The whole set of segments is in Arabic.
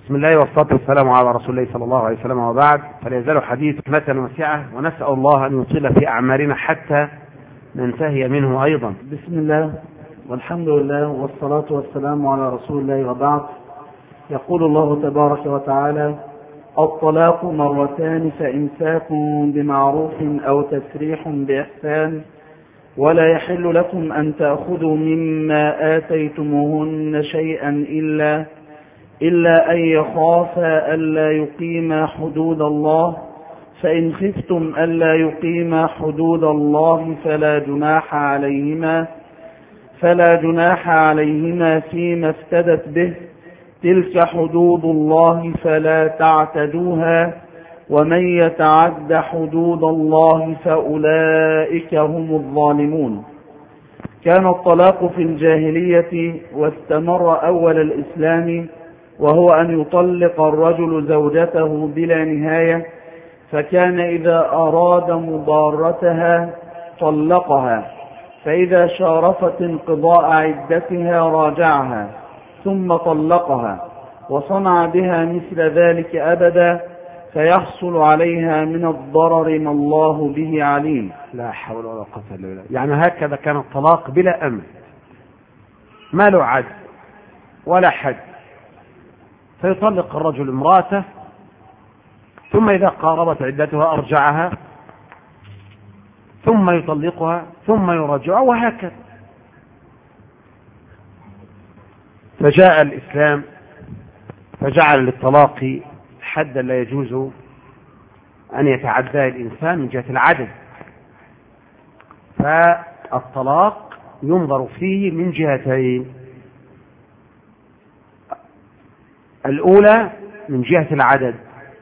بسم الله والصلاة والسلام على رسول الله صلى الله عليه وسلم، وبعد، فلا يزال حديث حكمة واسعة، ونسأل الله أن يطيل في أعمارنا حتى ننتهي منه أيضا. بسم الله والحمد لله والصلاة والسلام على رسول الله، وبعد. يقول الله تبارك وتعالى: الطلاق مرتان فإمساك بمعروف أو تسريح بإحسان، ولا يحل لكم أن تأخذوا مما آتيتموهن شيئا إلا أن يخافا ألا يقيما حدود الله، فإن خفتم ألا يقيما حدود الله فلا جناح عليهما فيما افتدت به، تلك حدود الله فلا تعتدوها، ومن يتعد حدود الله فأولئك هم الظالمون. كان الطلاق في الجاهلية واستمر أول الإسلام، وهو أن يطلق الرجل زوجته بلا نهاية، فكان إذا أراد مضارتها طلقها، فإذا شارفت انقضاء عدتها راجعها ثم طلقها، وصنع بها مثل ذلك أبدا، فيحصل عليها من الضرر ما الله به عليم. لا حول ولا قوة إلا بالله. يعني هكذا كان الطلاق بلا أمن، ما له عد ولا حد، فيطلق الرجل امرأته، ثم إذا قاربت عدتها أرجعها، ثم يطلقها، ثم يرجعها، وهكذا. فجاء الإسلام فجعل للطلاق حدا لا يجوز أن يتعدى الإنسان من جهة العدد. فالطلاق ينظر فيه من جهتين: الأولى من جهة العدد،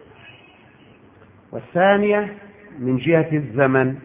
والثانية من جهة الزمن.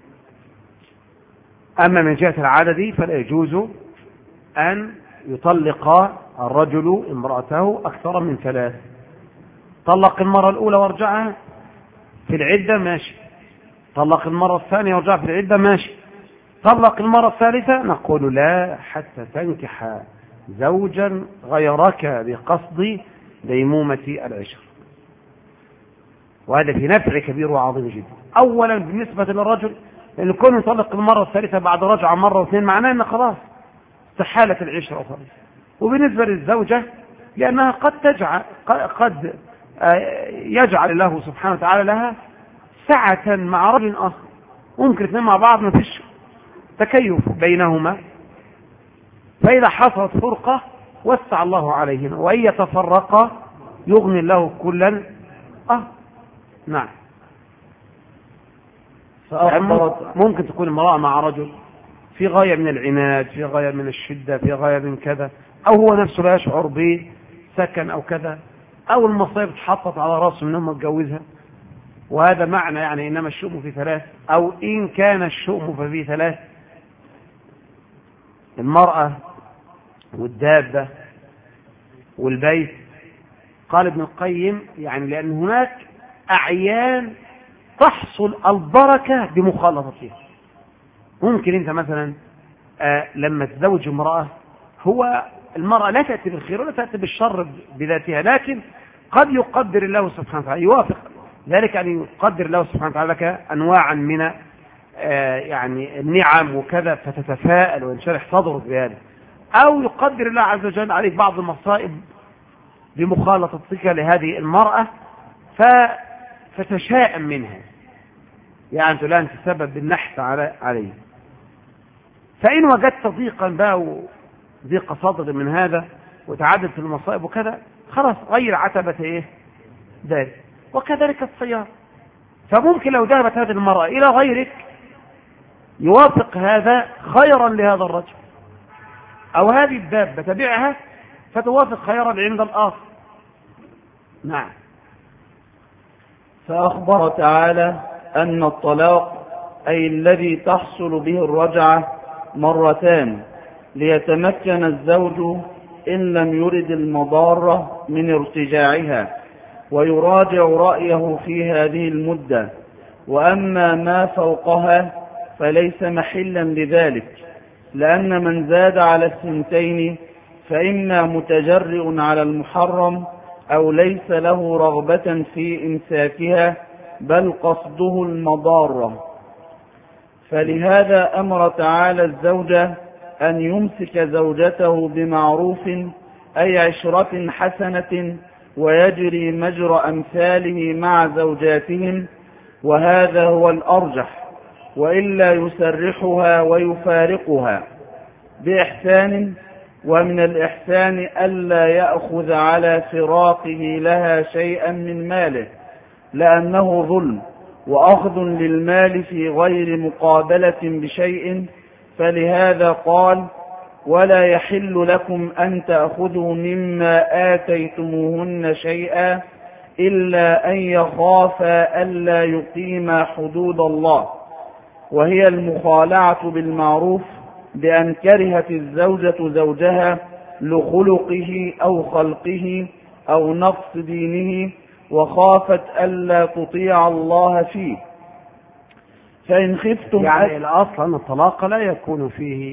أما من جهة العدد فلا يجوز أن يطلق الرجل امرأته أكثر من 3. طلق المرة الأولى وارجعها في العدة ماشي، طلق المرة الثانية وارجعها في العدة ماشي، طلق المرة الثالثة نقول لا حتى تنكح زوجا غيرك بقصد ديمومة العشر. وهذا في نفع كبير وعظيم جدا. أولا بالنسبة للرجل، لأنه كونه يطلق المرة الثالثة بعد رجعة مرة واثنين معناه أن خلاص استحالت العشرة خلاص. وبالنسبة للزوجة لأنها قد يجعل الله سبحانه وتعالى لها سعة مع رجل آخر، ممكن اثنين مع بعض ما فيش تكيف بينهما، فإذا حصلت فرقة وسع الله عليهما، وإن يتفرقا يغني الله كلا. نعم. ممكن تكون امرأة مع رجل في غاية من العناد، في غاية من الشدة، في غاية من كذا، أو هو نفسه لا يشعر بسكن أو كذا، أو المصيبة اتحطت على رأسه من أمه اتجوزها، وهذا معنى يعني إنما الشؤم في 3، أو إن كان الشؤم ففي 3: المرأة والدابة والبيت. قال ابن القيم يعني لأن هناك أعيان تحصل البركة بمخالطتها. ممكن أنت مثلا لما تزوج امرأة، هو المرأة لا تأتي بالخير ولا تأتي بالشر بذاتها، لكن قد يقدر الله سبحانه وتعالى، يوافق ذلك أن يقدر الله سبحانه وتعالى لك أنواعا من يعني النعم وكذا، فتتفائل وينشرح صدرك بهذا، أو يقدر الله عز وجل عليك بعض المصائب بمخالطتك لهذه المرأة فتشائم منها، يعني أنت لا أنت سبب بالنحت عليه. فإن وجدت ضيقا بقى وضيق صدر من هذا وتعدد في المصائب وكذا، خلاص غير عتبة ذلك. وكذلك السيارة، فممكن لو ذهبت هذه المرأة إلى غيرك يوافق هذا خيرا لهذا الرجل، أو هذه الدابة تبعها فتوافق خيرا عند الآخر. نعم. فأخبر تعالى أن الطلاق أي الذي تحصل به الرجعة مرتان، ليتمكن الزوج إن لم يرد المضارة من ارتجاعها ويراجع رأيه في هذه المدة، وأما ما فوقها فليس محلا لذلك، لأن من زاد على 2 فإما متجرئ على المحرم أو ليس له رغبة في إمساكها بل قصده المضارة. فلهذا أمر تعالى الزوجة أن يمسك زوجته بمعروف أي عشرة حسنة ويجري مجرى أمثاله مع زوجاتهم، وهذا هو الأرجح، وإلا يسرحها ويفارقها بإحسان. ومن الإحسان ألا يأخذ على فراقه لها شيئا من ماله، لأنه ظلم وأخذ للمال في غير مقابلة بشيء. فلهذا قال: ولا يحل لكم أن تأخذوا مما آتيتموهن شيئا إلا أن يخافا ألا يقيما حدود الله، وهي المخالعة بالمعروف، بأن كرهت الزوجة زوجها لخلقه أو خلقه أو نقص دينه، وخافت ألا تطيع الله فيه. فإن خفتم يعني الأصل أن الطلاق لا يكون فيه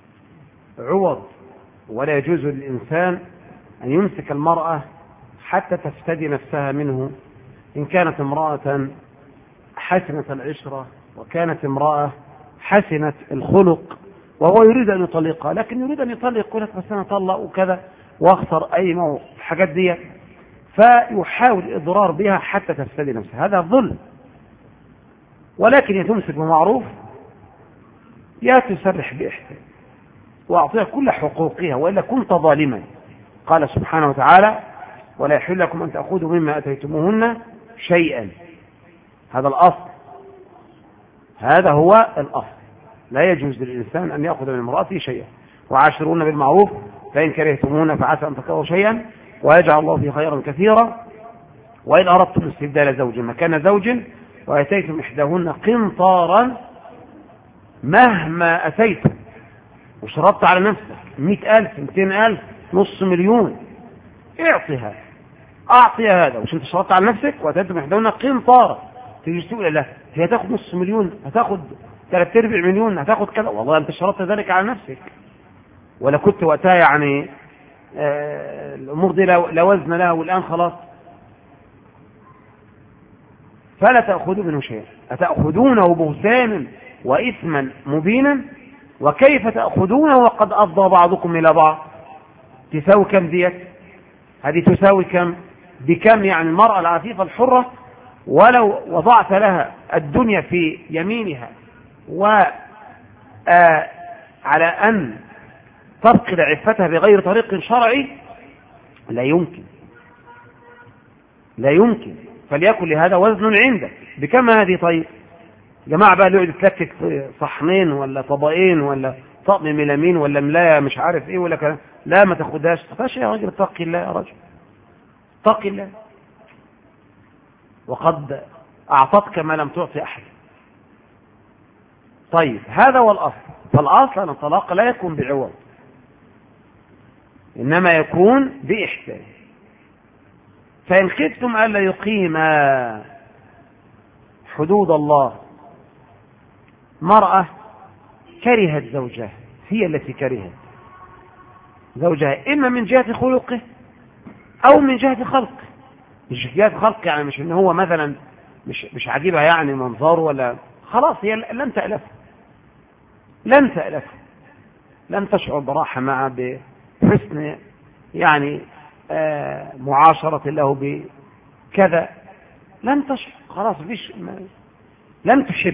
عوض، ولا يجوز للإنسان أن يمسك المرأة حتى تفتدي نفسها منه، إن كانت امرأة حسنة العشرة وكانت امرأة حسنة الخلق وهو يريد أن يطلقها، لكن يريد أن يطلق يقول لك بس أنا أطلق وكذا وأخسر أي الحاجات دي، فيحاول الإضرار بها حتى تفتدي نفسها، هذا ظلم. ولكن يتمسك بمعروف، يا تسرح بإحسان وأعطيها كل حقوقها، وإلا كنت ظالما. قال سبحانه وتعالى: ولا يحل لكم أن تأخذوا مما أتيتموهن شيئا. هذا الأصل، هذا هو الأصل، لا يجوز للإنسان أن يأخذ من امرأته شيئا. وعاشرون بالمعروف فإن كرهتموهن فعسى أن تكرهوا شيئا ويجعل الله فيه خيرا كثيرا. وإن أردتم استبدال زوج مكان زوج وأتيتم إحداهن قنطارا مهما أتيتم، وشرطت على نفسك 100,000 200,000 500,000 اعطيها، أعطي هذا، وش أنت شرطت على نفسك وأتيتم إحداهن قنطارا، تيجي تقول لا هي هتاخد 500,000 هتاخد 3/4 هتاخد كذا، والله أنت شرطت ذلك على نفسك، ولا كنت وقتها يعني الأمور دي لا وزن لها، والآن خلاص. فلا تأخذوا منه شيئا أتأخذونه بهتانا وإثما مبينا، وكيف تأخذونه وقد أفضى بعضكم إلى بعض. تساوي كم ديت؟ هذه تساوي كم بكم؟ يعني المرأة العفيفة الحرة ولو وضعت لها الدنيا في يمينها وعلى أن تفقد عفتها بغير طريق شرعي لا يمكن، لا يمكن. فليكن لهذا وزن عندك. بكم هذه؟ طيب جماعة بقى اللي يقعد يتلكك في صحنين ولا طبقين ولا طقم ملامين ولا ملاية مش عارف ايه ولا كلام، لا ما تاخدهاش. تاخدهاش يا راجل، اتقي الله يا راجل، اتقي الله، وقد أعطتك ما لم تعطي أحد. طيب هذا هو الأصل. فالأصل أن الطلاق لا يكون بعوض، إنما يكون بإحسان. فإن خفتم ألا يقيما حدود الله، مرأة كرهت زوجها، هي التي كرهت زوجها إما من جهة خلقه أو من جهة خلقه. مش جهة خلقه يعني مش إن هو مثلا مش عجيبها يعني منظره، ولا خلاص هي لم تألفه، لم تألفه، لم تشعر براحة معه بحسن يعني معاشرة له بكذا، لم تشعر، خلاص فيش، لم تحب،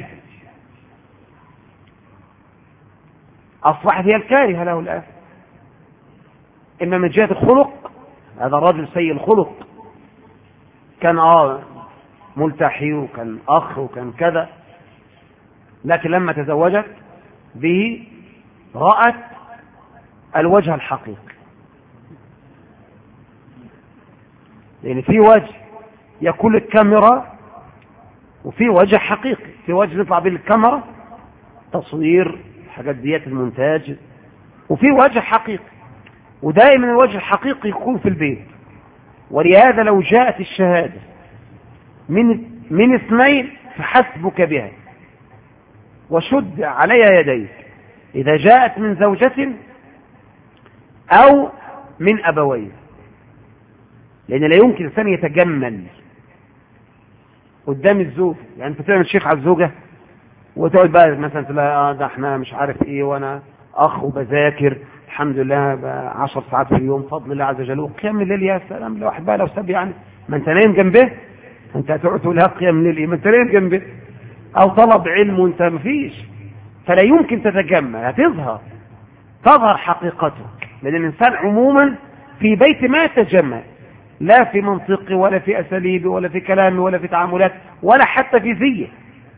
أصبحت هي الكارهة له الآن. إما من جهة الخلق، هذا الرجل سيء الخلق، كان ملتحي وكان أخ وكان كذا، لكن لما تزوجت به رأت الوجه الحقيقي. لأن في وجه يكون الكاميرا وفي وجه حقيقي، في وجه نطلع به الكاميرا تصوير حاجات ديات المونتاج، وفي وجه حقيقي، ودائما الوجه الحقيقي يكون في البيت. ولهذا لو جاءت الشهادة من اثنين فحسبك بها وشد عليها يديك، إذا جاءت من زوجة أو من أبوين. لأن لا يمكن الإنسان يتجمل قدام الزوج. يعني أنت تعمل شيخ على الزوجة وتقعد بقى مثلا تقول ده احنا مش عارف ايه وانا اخ وبذاكر الحمد لله 10 ساعات في اليوم فضل الله عز وجل، وقيام الليل يا سلام الواحد بقى لو ساب يعني ما انت نايم جنبه، انت هتقعد تقول لها قيام الليل ايه ما انت نايم جنبه، او طلب علم وانت ما فيش. فلا يمكن تتجمل، تظهر حقيقته. لان الانسان عموما في بيت ما يتجمل، لا في منطقه ولا في اساليبه ولا في كلامه ولا في تعاملات ولا حتى في زيه.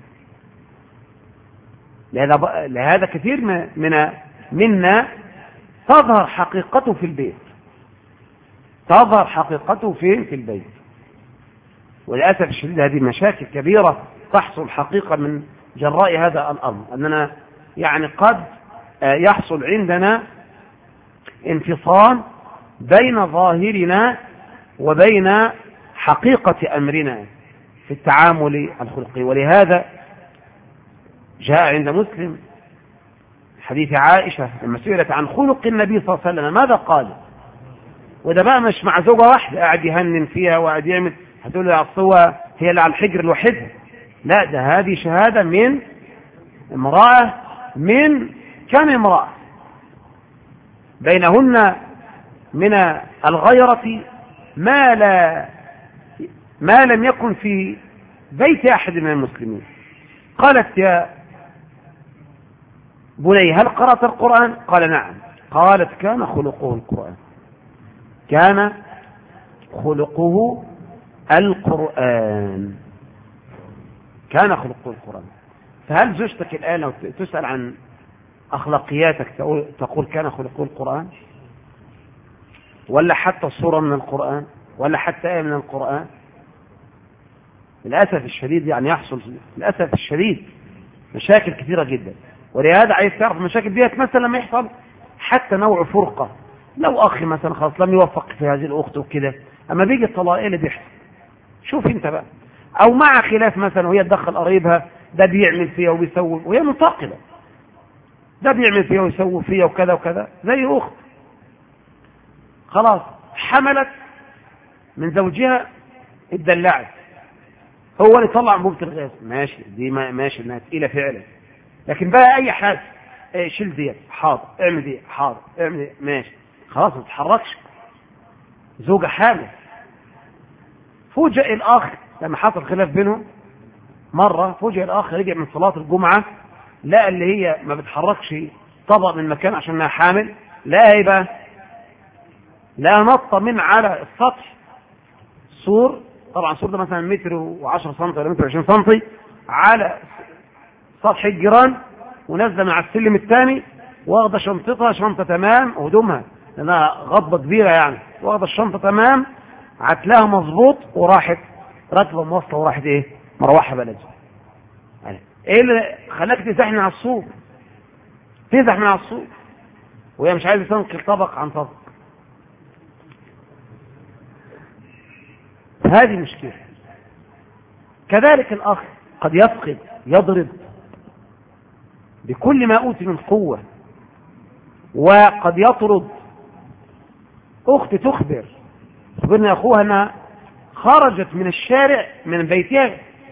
لهذا كثير منا تظهر حقيقته في البيت، تظهر حقيقته في البيت. وللأسف الشديد هذه مشاكل كبيرة تحصل حقيقة من جراء هذا الأمر، أننا يعني قد يحصل عندنا انفصال بين ظاهرنا وبين حقيقة أمرنا في التعامل الخلقي. ولهذا جاء عند مسلم حديث عائشة لما سئلت عن خلق النبي صلى الله عليه وسلم ماذا قال؟ وده بقى مش مع زوجة واحدة قاعد يهنن فيها وقاعد يعمل، هتقول له الصوة هي اللي على الحجر الوحيد، لا ده هذه شهادة من امرأة من كم امرأة بينهن من الغيرة ما لم يكن في بيت أحد من المسلمين. قالت يا بني هل قرأت القرآن؟ قال نعم. قالت كان خلقه القرآن، كان خلقه القرآن، كان خلقه القرآن. فهل زوجتك الآن لو تسأل عن أخلاقياتك تقول كان خلقه القرآن؟ ولا حتى صورة من القرآن ولا حتى آية من القرآن؟ للأسف الشديد يعني يحصل للأسف الشديد مشاكل كثيرة جدا. ولهذا عايز تعرف المشاكل ديت مثلا لما يحصل حتى نوع فرقة، لو أخي مثلا خلاص لم يوفق في هذه الأخت وكده، أما بيجي الطلاق اللي بيحصل شوف انت بقى، أو مع خلاف مثلا وهي تدخل قريبها ده بيعمل فيها وبيسوي وهي منتقلة، ده بيعمل فيها ويسوي فيها وكذا وكذا، زي أخت خلاص حملت من زوجها اتدلعت، هو اللي طلع انبوبة الغاز ماشي، دي ماشي انها تقيلة فعلا، لكن بقى اي حاجة شيل دي حاضر، اعمل دي حاضر، اعمل دي ماشي، خلاص ما تتحركش. زوجة حامل، فوجئ الاخ لما حصل خلاف بينهم مرة، فوجئ الاخ رجع من صلاة الجمعة لقى اللي هي ما بتحركش طبق من مكان عشان انها حامل، لا ايه بقى، لا نطة من على السطح سور، طبعا سور ده مثلا متر و10 سم ولا متر 20 سم على سطح الجيران، ونازله مع السلم الثاني واخده شنطتها، شنطه تمام هدومها لانها غضبه كبيره يعني، واخده الشنطه تمام عتلها مظبوط وراحت راكبه مواصله وراحت ايه مروحه بلدها. ايه اللي خلاك تزحني على السوق؟ تزحني على السوق وهي مش عايزه تنقل طبق عن طبق. هذه مشكلة. كذلك الأخ قد يفقد يضرب بكل ما أوتي من قوة، وقد يطرد. أخت تخبرني أخوها أنها خرجت من الشارع من بيتها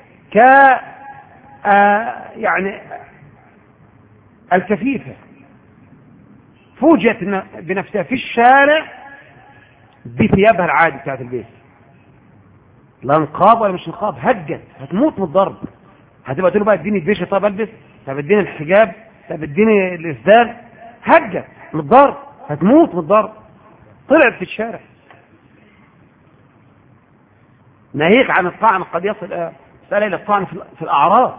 يعني الكفيفة، فوجئت بنفسها في الشارع بثيابها العادي بتاعت البيت، لا نقاب ولا مش نقاب، هجت هتموت من الضرب. هتبقى تقول بقى اديني البيشه، طب البس، طب اديني الحجاب، طب اديني الاسدال، هجت من الضرب هتموت من الضرب. طلعت في الشارع. ناهيك عن الطعن قد يصل الى الطعن في الاعراض.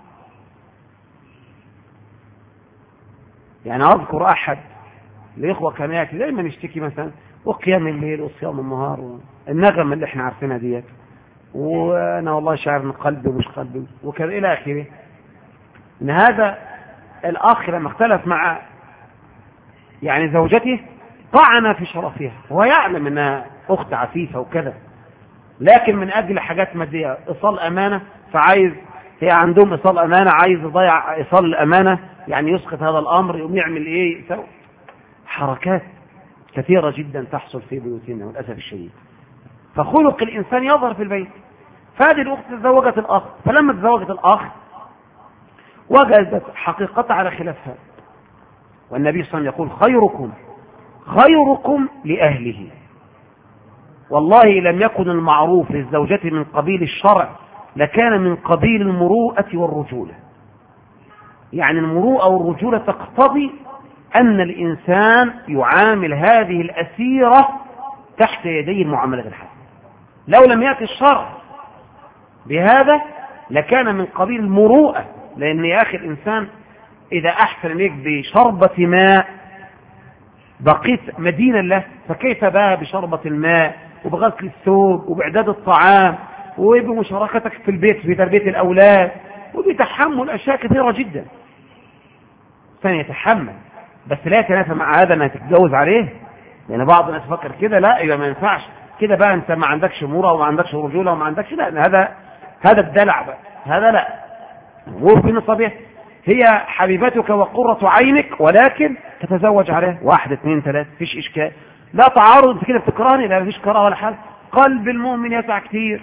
يعني اذكر احد الاخوه كان ياتي دايما يشتكي مثلا وقيام الليل وصيام النهار والنغم اللي احنا عارفينها ديت، وانا والله شاعر من قلبي ومش قلبي وكذا الى اخره. ان هذا الاخ لما اختلف مع يعني زوجته طعن في شرفها، هو يعلم انها اخت عفيفه وكذا، لكن من اجل حاجات ماديه، ايصال امانه، فعايز هي عندهم ايصال امانه، عايز يضيع ايصال الامانه، يعني يسقط هذا الامر، يقوم يعمل ايه، حركات كثيره جدا تحصل في بيوتنا للاسف الشديد. فخلق الإنسان يظهر في البيت. فهذه الأخت تزوجت الأخ، فلما تزوجت الأخ وجدت حقيقتها على خلافها. والنبي صلى الله عليه وسلم يقول خيركم لأهله. والله لم يكن المعروف للزوجة من قبيل الشرع لكان من قبيل المروءة والرجولة. يعني المروءة والرجولة تقتضي أن الإنسان يعامل هذه الأسيرة تحت يدي المعاملة الحسنة. لو لم يأتي الشرع بهذا لكان من قبيل المروءة، لأن يا أخي الإنسان إذا أحسن إليك بشربة ماء بقيت مدينة له، فكيف بقى بشربة الماء وبغسل الثوب وبإعداد الطعام وبمشاركتك في البيت في تربية الأولاد وبتحمل أشياء كثيرة جدا. يتحمل، بس لا يتنافى مع هذا أنها تتجوز عليه، لأن بعض الناس فكر كده لا يبقى ما ينفعش كده بقى، أنت ما عندكش مرة وما عندكش رجولة وما عندكش، لا هذا الدلع بقى، هذا لا. وفي نصبيه هي حبيبتك وقرة عينك ولكن تتزوج عليها 1 2 3 فيش إشكال، لا تعارض. أنت كده بتكرهني؟ لا مفيش كراهة ولا حاجة. قلب المؤمن يسع كتير،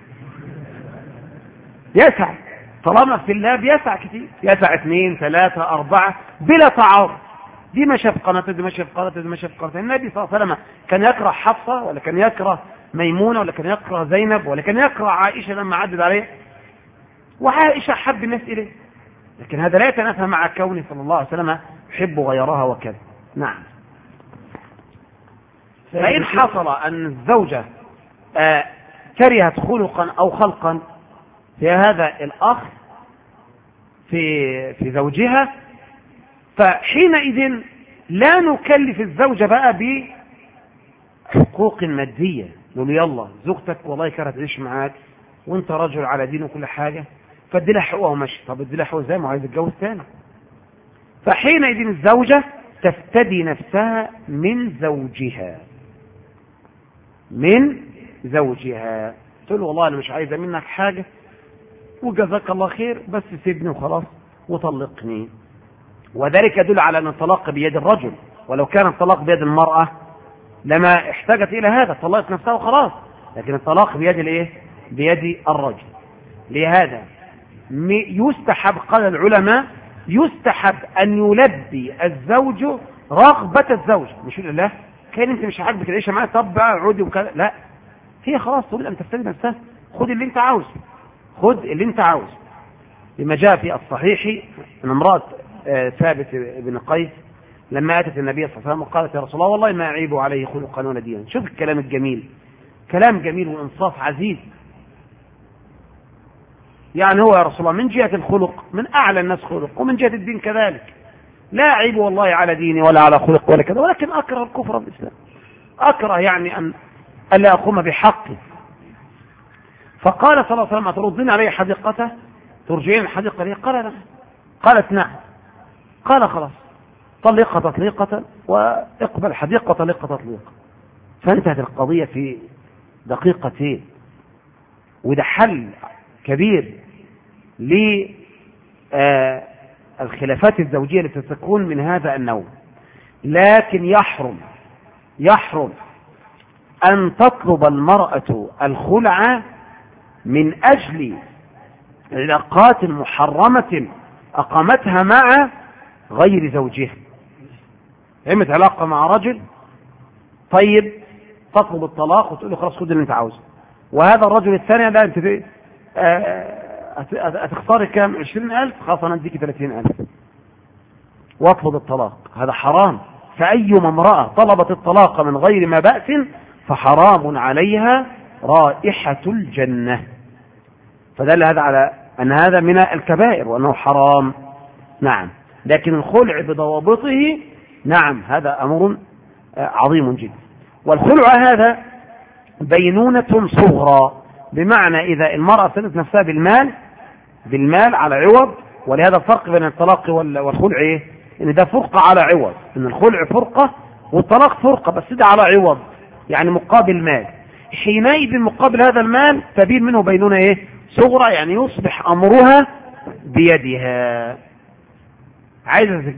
يسع طالما في الله بيسع كتير، يسع 2 3 4 بلا تعارض. دي ما شاف قناة، دي ما شاف قناة، دي ما شاف قناة. النبي صلى الله عليه وسلم كان يكره حفصة ولا كان يكره ميمونة ولا كان يكره زينب ولا كان يكره عائشة لما عدد عليه، وعائشة حب الناس إليه، لكن هذا لا يتنافى مع كونه صلى الله عليه وسلم يحب غيرها وكذا. نعم. فإن حصل أن الزوجة كرهت خلقا أو خلقا في هذا الأخ في زوجها، فحينئذ لا نكلف الزوجة بقى بحقوق مادية، نقول يلا زوجتك والله كرهت تعيش معاك وانت رجل على دين وكل حاجة فادي لها حقوقها وماشي. طب ادي لها حقوقها ازاي؟ ما عايز يتجوز تاني. فحينئذ الزوجة تفتدي نفسها من زوجها، تقول والله انا مش عايزة منك حاجة وجزاك الله خير بس سيبني وخلاص وطلقني. وذلك يدل على أن الطلاق بيد الرجل، ولو كان الطلاق بيد المرأة لما احتاجت إلى هذا، طلقت نفسها وخلاص، لكن الطلاق بيد الايه؟ بيد الرجل. لهذا يستحب، قال العلماء يستحب أن يلبي الزوج رغبة الزوج، مش يقول لا كان انت مش عاجبك العيشه معايا طب بقى عودي وكذا، لا، هي خلاص تريد ان تفتدي نفسها، خد اللي انت عاوز. لما جاء في الصحيح ان امرأة ثابت بن قيس لما اتت النبي صلى الله عليه وسلم وقالت يا رسول الله والله ما اعيب عليه خلقا ولا دينا. شوف الكلام الجميل، كلام جميل وانصاف عزيز. يعني هو يا رسول الله من جهة الخلق من اعلى الناس خلق، ومن جهة الدين كذلك، لا اعيب والله على ديني ولا على خلق ولا كذا، ولكن اكره الكفر بالاسلام، اكره يعني ان الا اقوم بحقي. فقال صلى الله عليه وسلم تردين علي حديقته، ترجعين الحديقة لي؟ قال نعم. قالت نعم. قال خلاص طلقها تطليقة واقبل حديقة طلقة تطليقة. فانتهت القضية في دقيقتين، وده حل كبير للخلافات الزوجية التي تكون من هذا النوع. لكن يحرم أن تطلب المرأة الخلع من أجل علاقات محرمة أقامتها مع غير زوجها. قامت علاقة مع رجل طيب تطلب الطلاق وتقول له خلاص خد اللي انت عاوزه، وهذا الرجل الثاني لا انت هتختاري كام؟ 20,000 خلاص انا اديكي 30,000 واطلب الطلاق. هذا حرام. فأيما امرأة طلبت الطلاق من غير ما بأس فحرام عليها رائحة الجنة. فدل هذا على أن هذا من الكبائر وأنه حرام. نعم. لكن الخلع بضوابطه نعم هذا أمر عظيم جدا. والخلع هذا بينونة صغرى، بمعنى إذا المرأة سدت نفسها بالمال على عوض. ولهذا الفرق بين الطلاق والخلع إيه؟ إن ده فرقة على عوض، إن الخلع فرقة والطلاق فرقة بس ده على عوض، يعني مقابل مال. حينئذ مقابل هذا المال تبين منه بينونة إيه؟ صغرى، يعني يصبح أمرها بيدها. عايزة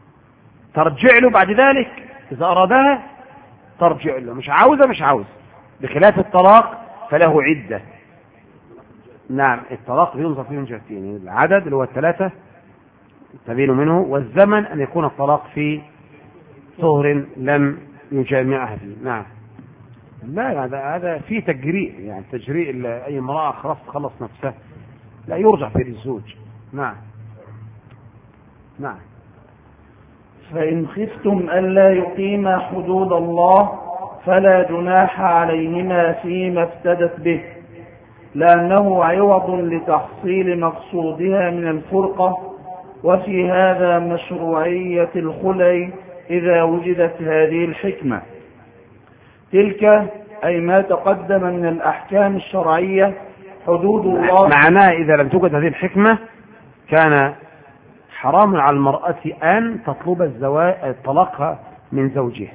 ترجع له بعد ذلك إذا أرادها ترجع له، مش عاوزة بخلاف الطلاق فله عدة. نعم، الطلاق بينظر فيه من جهتين، العدد اللي هو 3 تبين منه، والزمن أن يكون الطلاق في طهر لم يجامعها فيه. نعم. لا، هذا فيه تجريء، يعني تجريء أي امرأة خلاص تخلص نفسها، لا يرجع في الزوج. نعم. نعم. فإن خفتم ألا يقيما حدود الله فلا جناح عليهما فيما افتدت به، لأنه عوض لتحصيل مقصودها من الفرقة، وفي هذا مشروعية الخلع إذا وجدت هذه الحكمة. تلك أي ما تقدم من الأحكام الشرعية حدود الله. معناه إذا لم توجد هذه الحكمة كان حرام على المرأة أن تطلب الطلاق من زوجها.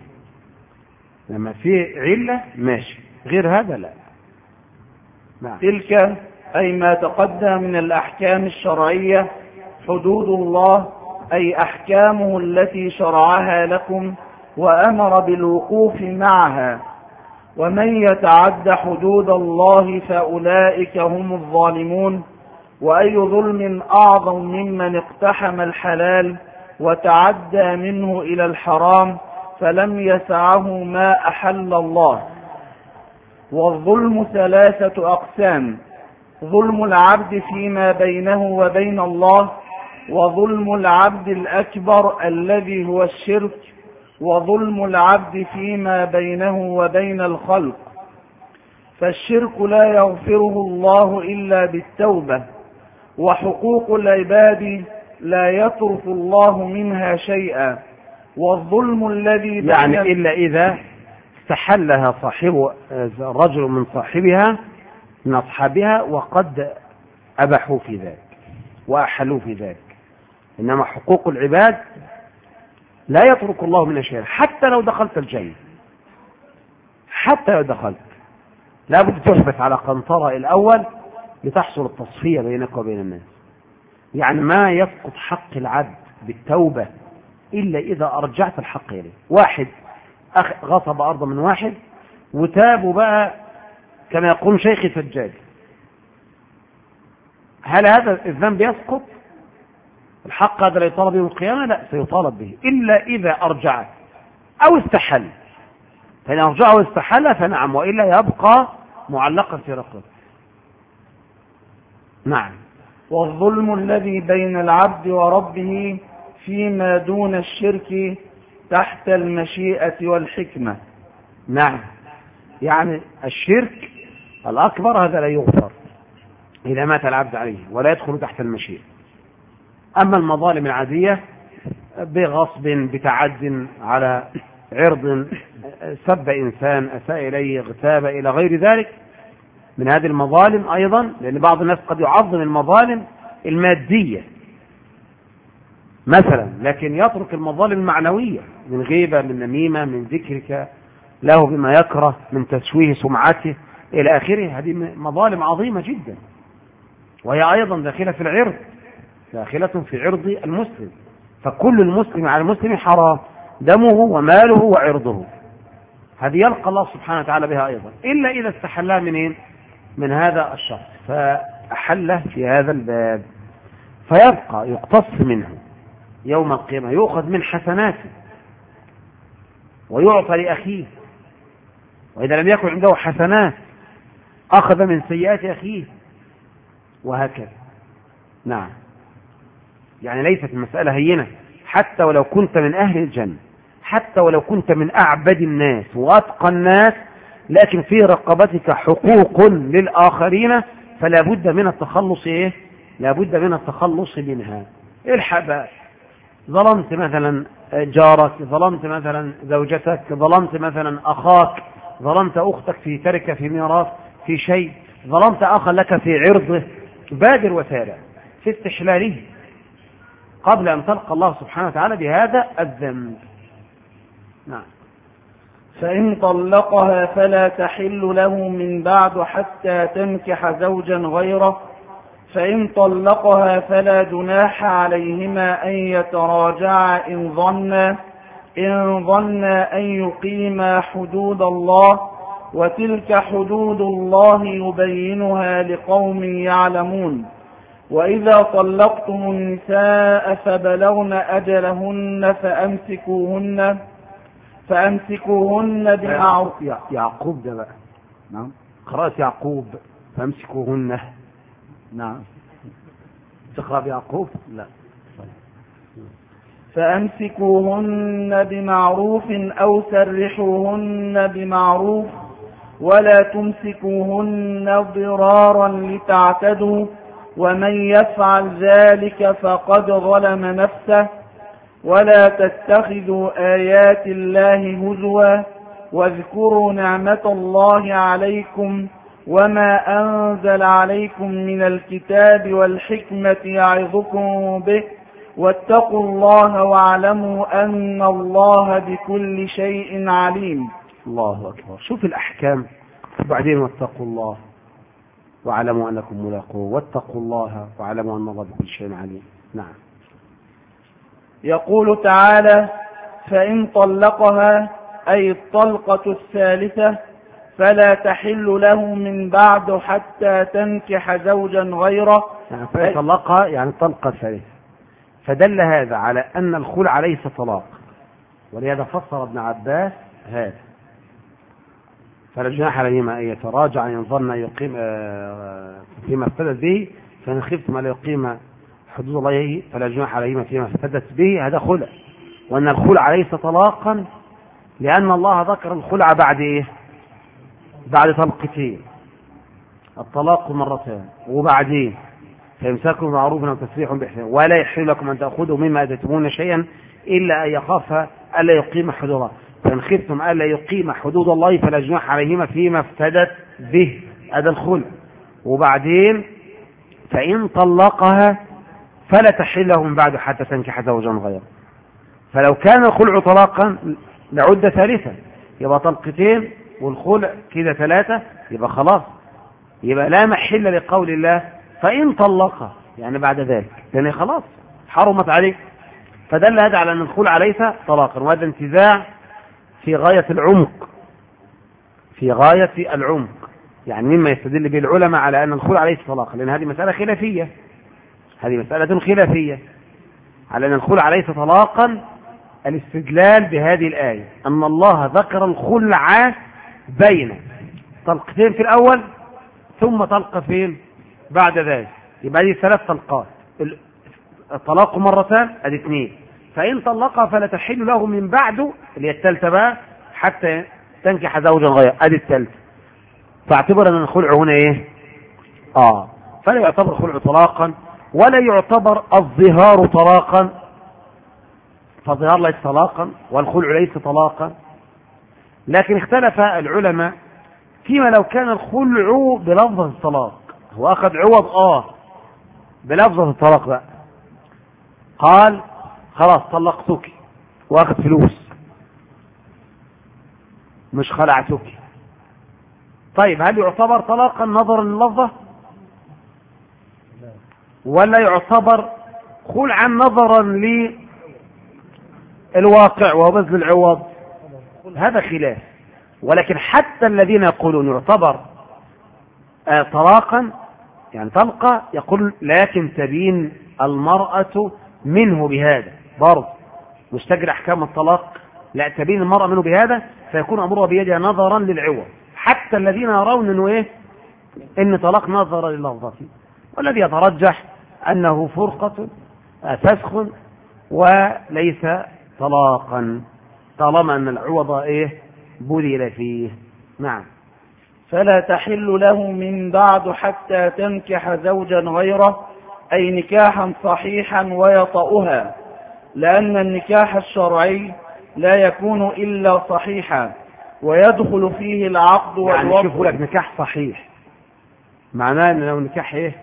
لما في علة ماشي، غير هذا لا. نعم. تلك أي ما تقدم من الأحكام الشرعية حدود الله، أي أحكامه التي شرعها لكم وأمر بالوقوف معها، ومن يتعد حدود الله فأولئك هم الظالمون. وأي ظلم أعظم ممن اقتحم الحلال وتعدى منه إلى الحرام فلم يسعه ما أحل الله. والظلم 3 أقسام: ظلم العبد فيما بينه وبين الله، وظلم العبد الأكبر الذي هو الشرك، وظلم العبد فيما بينه وبين الخلق. فالشرك لا يغفره الله إلا بالتوبة، وحقوق العباد لا يترك الله منها شيئا. والظلم الذي يعني إلا إذا استحلها رجل من صاحبها من أصحابها وقد أبحوا في ذلك وأحلوا في ذلك. إنما حقوق العباد لا يترك الله منها شيئا، حتى لو دخلت الجنة، حتى لو دخلت لابد تحبس على قنطرة الأول لتحصل التصفية بينك وبين الناس. يعني ما يسقط حق العبد بالتوبة إلا إذا أرجعت الحق إليه. واحد غصب أرض من واحد وتابوا بقى كما يقول شيخ سجاد، هل هذا الذنب يسقط؟ الحق هذا لا يطالب يوم القيامة؟ لا، سيطالب به إلا إذا أرجع أو استحل. فإن أرجع واستحل فنعم، وإلا يبقى معلقا في رقبته. نعم. والظلم الذي بين العبد وربه فيما دون الشرك تحت المشيئة والحكمة. نعم، يعني الشرك الأكبر هذا لا يغفر إذا مات العبد عليه ولا يدخل تحت المشيئة. أما المظالم العادية بغصب، بتعد على عرض، سب إنسان، أساء إليه، اغتاب، إلى غير ذلك من هذه المظالم أيضا، لأن بعض الناس قد يعظم المظالم المادية مثلا، لكن يترك المظالم المعنوية من غيبة، من نميمة، من ذكرك له بما يكره، من تسويه سمعته إلى آخره. هذه مظالم عظيمة جدا، وهي أيضا داخلة في العرض، داخلة في عرض المسلم. فكل المسلم على المسلم حرام دمه وماله وعرضه. هذه يلقى الله سبحانه وتعالى بها أيضا، إلا إذا استحلها منين؟ من هذا الشخص فأحله في هذا الباب، فيبقى يقتص منه يوم القيامة، يؤخذ من حسناته ويعطى لأخيه، وإذا لم يكن عنده حسنات أخذ من سيئات أخيه، وهكذا. نعم، يعني ليست المسألة هينة، حتى ولو كنت من أهل الجنة، حتى ولو كنت من أعبد الناس وأتقى الناس، لكن في رقبتك حقوق للآخرين فلا بد من التخلص. لا بد من التخلص منها. الحق بقى، ظلمت مثلا جارك، ظلمت مثلا زوجتك، ظلمت مثلا أخاك، ظلمت أختك في تركة، في ميراث، في شيء، ظلمت أخا لك في عرضه، بادر وسارع في استحلاله قبل أن تلقى الله سبحانه وتعالى بهذا الذنب. نعم. فإن طلقها فلا تحل له من بعد حتى تنكح زوجا غيره. فإن طلقها فلا جناح عليهما أن يتراجعا إن ظنا أن يقيما حدود الله، وتلك حدود الله يبينها لقوم يعلمون. وإذا طلقتم النساء فبلغن أجلهن فأمسكوهن بمعروف. يعقوب ده بقى. نعم. قرأت يعقوب فأمسكوهن. نعم. تقرأ بيعقوب؟ لا. فأمسكوهن بمعروف أو سرحوهن بمعروف ولا تمسكوهن ضرارا لتعتدوا ومن يفعل ذلك فقد ظلم نفسه. ولا تتخذوا آيات الله هزوا واذكروا نعمة الله عليكم وما أنزل عليكم من الكتاب والحكمة يعظكم به واتقوا الله واعلموا أن الله بكل شيء عليم. الله أكبر. شوف الأحكام وبعدين واتقوا الله واعلموا أنكم ملاقوه واتقوا الله واعلموا أن الله بكل شيء عليم. نعم. يقول تعالى: فإن طلقها أي الطلقة الثالثة فلا تحل له من بعد حتى تنكح زوجا غيره. يعني فيطلقها يعني الطلقة الثالثة. فدل هذا على أن الخلع ليس طلاق، ولهذا فسر ابن عباس هذا. فلا جناح عليهما أن يتراجع إن ظن يقيم فيما افتدت به، فإن خفتم ألا يقيم حدود الله فلا جناح عليهما فيما افتدت به. هذا خلع، وأن الخلع ليس طلاقا لأن الله ذكر الخلع بعد إيه؟ بعد طلقتين. الطلاق مرتين وبعدين فإمساك بمعروف أو تسريح بإحسان ولا يحل لكم أن تأخذوا مما آتيتموهن شيئا إلا أن يخاف ألا يقيم حدود الله، فإن خفتم ألا يقيم حدود الله فلا جناح عليهما فيما افتدت به. هذا الخلع. وبعدين فإن طلقها فلا تحل له من بعد حتى تنكح زوجا غيره. فلو كان الخلع طلاقا لعد ثالثا، يبقى طلقتين والخلع كده ثلاثة، يبقى خلاص، يبقى لا محل لقول الله فإن طلقها يعني بعد ذلك، لأن خلاص حرمت عليه. فدل هذا على أن الخلع ليس طلاقا، وهذا انتزاع في غاية العمق، في غاية العمق، يعني مما يستدل به العلماء على أن الخلع ليس طلاقا، لأن هذه مسألة خلافية، هذه مسألة خلافية على أن الخلع ليس طلاقا. الاستدلال بهذه الآية أن الله ذكر الخلع بين طلقتين في الأول ثم طلقة فين بعد ذلك، يبقى هذه ثلاث طلقات. الطلاق مرتان ادي اثنين. فإن طلقها فلا تحل له من بعده اللي هي الثالثة بقى حتى تنكح زوجا غيره، ادي الثالثة. فاعتبر ان الخلع هنا ايه؟ فلا يعتبر خلع طلاقا ولا يعتبر الظهار طلاقا، فالظهار ليس طلاقا والخلع ليس طلاقا. لكن اختلف العلماء فيما لو كان الخلع بلفظة الطلاق، هو أخذ عوض بلفظة الطلاق بقى، قال خلاص طلقتك وأخذ فلوس مش خلعتك. طيب هل يعتبر طلاقا نظرا لللفظة ولا يعتبر خلعا نظرا للواقع وهو بذل العوض؟ هذا خلاف. ولكن حتى الذين يقولون يعتبر طلاقا يعني طلقة، يقول لكن تبين المرأة منه بهذا، برضه مش تجري أحكام الطلاق، لا تبين المرأة منه بهذا فيكون أمرها بيدها نظرا للعوض. حتى الذين يرون انه ايه؟ ان طلاق نظرا لللفظة، والذي يترجح انه فرقة فسخ وليس طلاقا طالما ان العوض ايه؟ بذل فيه. نعم. فلا تحل له من بعد حتى تنكح زوجا غيره، أي نكاحا صحيحا ويطأها، لأن النكاح الشرعي لا يكون إلا صحيحا ويدخل فيه العقد والوقت. يعني شوفوا لك نكاح صحيح معناه ان لو نكاح ايه؟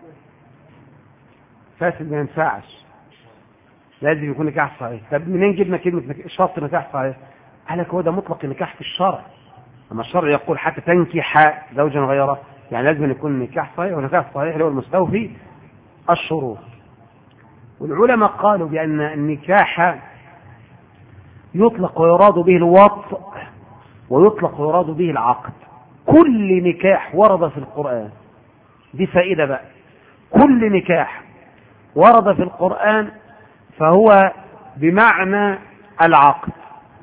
فاسد ما ينفعش، لازم يكون نكاح صحيح. طب منين جبنا كلمة شرط نكاح صحيح؟ قال لك هو ده مطلق النكاح في الشرع، اما الشرع يقول حتى تنكح زوجا غيره، يعني لازم يكون نكاح صحيح، ونكاح صحيح اللي هو المستوفي الشروط. والعلماء قالوا بأن النكاح يطلق ويراد به الوطء ويطلق ويراد به العقد. كل نكاح ورد في القرآن، دي فائدة بقى، كل نكاح ورد في القرآن فهو بمعنى العقد،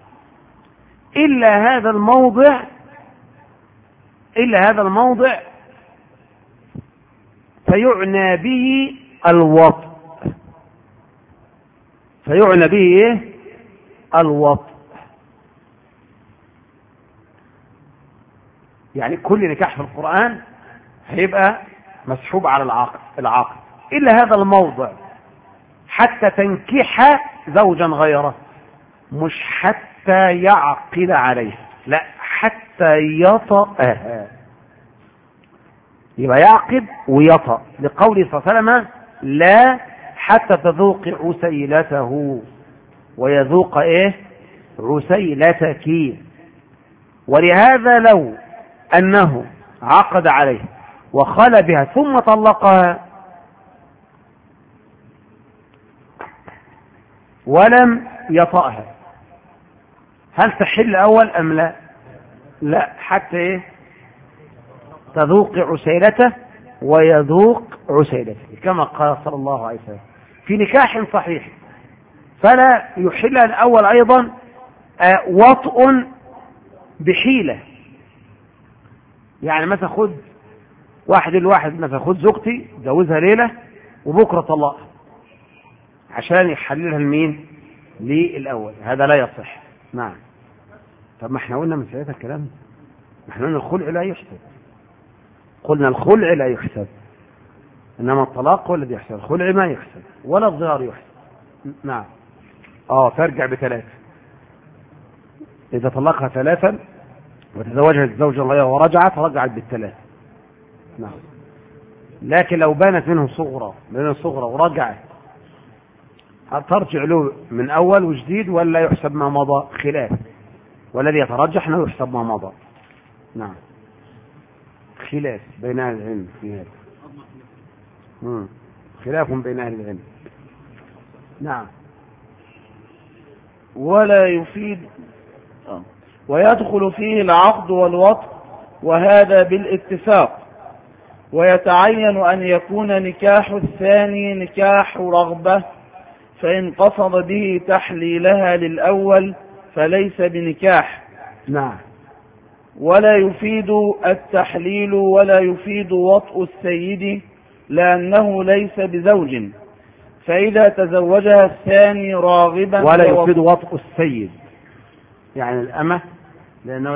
إلا هذا الموضع فيعنى به الوطء، فيعنى به ايه؟ الوطء. يعني كل نكاح في القرآن هيبقى مسحوب على العقد إلا هذا الموضع، حتى تنكح زوجا غيره، مش حتى يعقد عليه، لا، حتى يطأها. يبقى يعقد ويطأ، لقوله صلى الله عليه وسلم: لا حتى تذوق عسيلته ويذوق ايه؟ عسيلتك. ولهذا لو أنه عقد عليه وخلى بها ثم طلقها ولم يطأها، هل تحل أول أم لا؟ لا، حتى إيه؟ تذوق عسيلته ويذوق عسيلته، كما قال صلى الله عليه وسلم في نكاح صحيح. فلا يحل الأول أيضا وطء بحيلة. يعني مثلا خد واحد مثلا خد زوجتي جوزها ليلة وبكرة طلقها عشان يحللها لمين؟ للأول، هذا لا يصح. نعم. طب ما احنا قلنا من ساعتها الكلام، ما احنا قلنا الخلع لا يحسب، قلنا الخلع لا يحسب، انما الطلاق هو الذي يحسب، الخلع ما يحسب ولا الظهار يحسب. نعم. ترجع ب3 اذا طلقها 3 وتزوجها زوجا غيره ورجعت رجعت ب3. نعم. لكن لو بانت منه صغرى ورجعت، هل ترجع له من اول وجديد ولا يحسب ما مضى؟ خلاف، والذي يترجح انه يحسب ما مضى. نعم، خلاف بين اهل العلم في هذا، خلاف بين اهل العلم. نعم. ولا يفيد ويدخل فيه العقد والوطء، وهذا بالاتفاق. ويتعين أن يكون نكاح الثاني نكاح رغبة، فإن قصد به تحليلها للأول فليس بنكاح. نعم. ولا يفيد التحليل ولا يفيد وطء السيد، لأنه ليس بزوج، فإذا تزوجها الثاني راغبا. ولا يفيد وطء السيد يعني الأمة، لأنه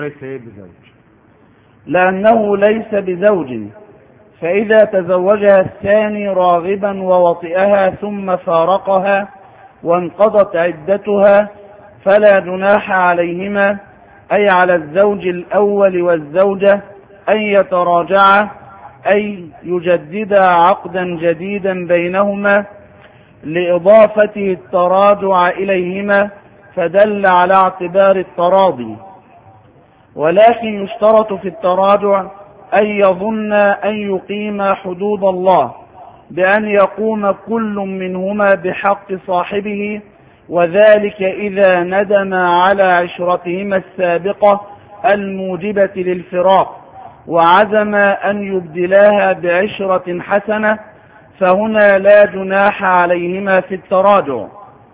ليس بزوج، فإذا تزوجها الثاني راغبا ووطئها ثم فارقها وانقضت عدتها فلا جناح عليهما، أي على الزوج الأول والزوجة، أن يتراجعا، أي يجددا عقدا جديدا بينهما لإضافته التراجع إليهما، فدل على اعتبار التراضي. ولكن يشترط في التراجع أن يظن أن يقيم حدود الله، بأن يقوم كل منهما بحق صاحبه، وذلك إذا ندم على عشرتهما السابقة الموجبة للفراق وعزم أن يبدلاها بعشرة حسنة، فهنا لا جناح عليهما في التراجع.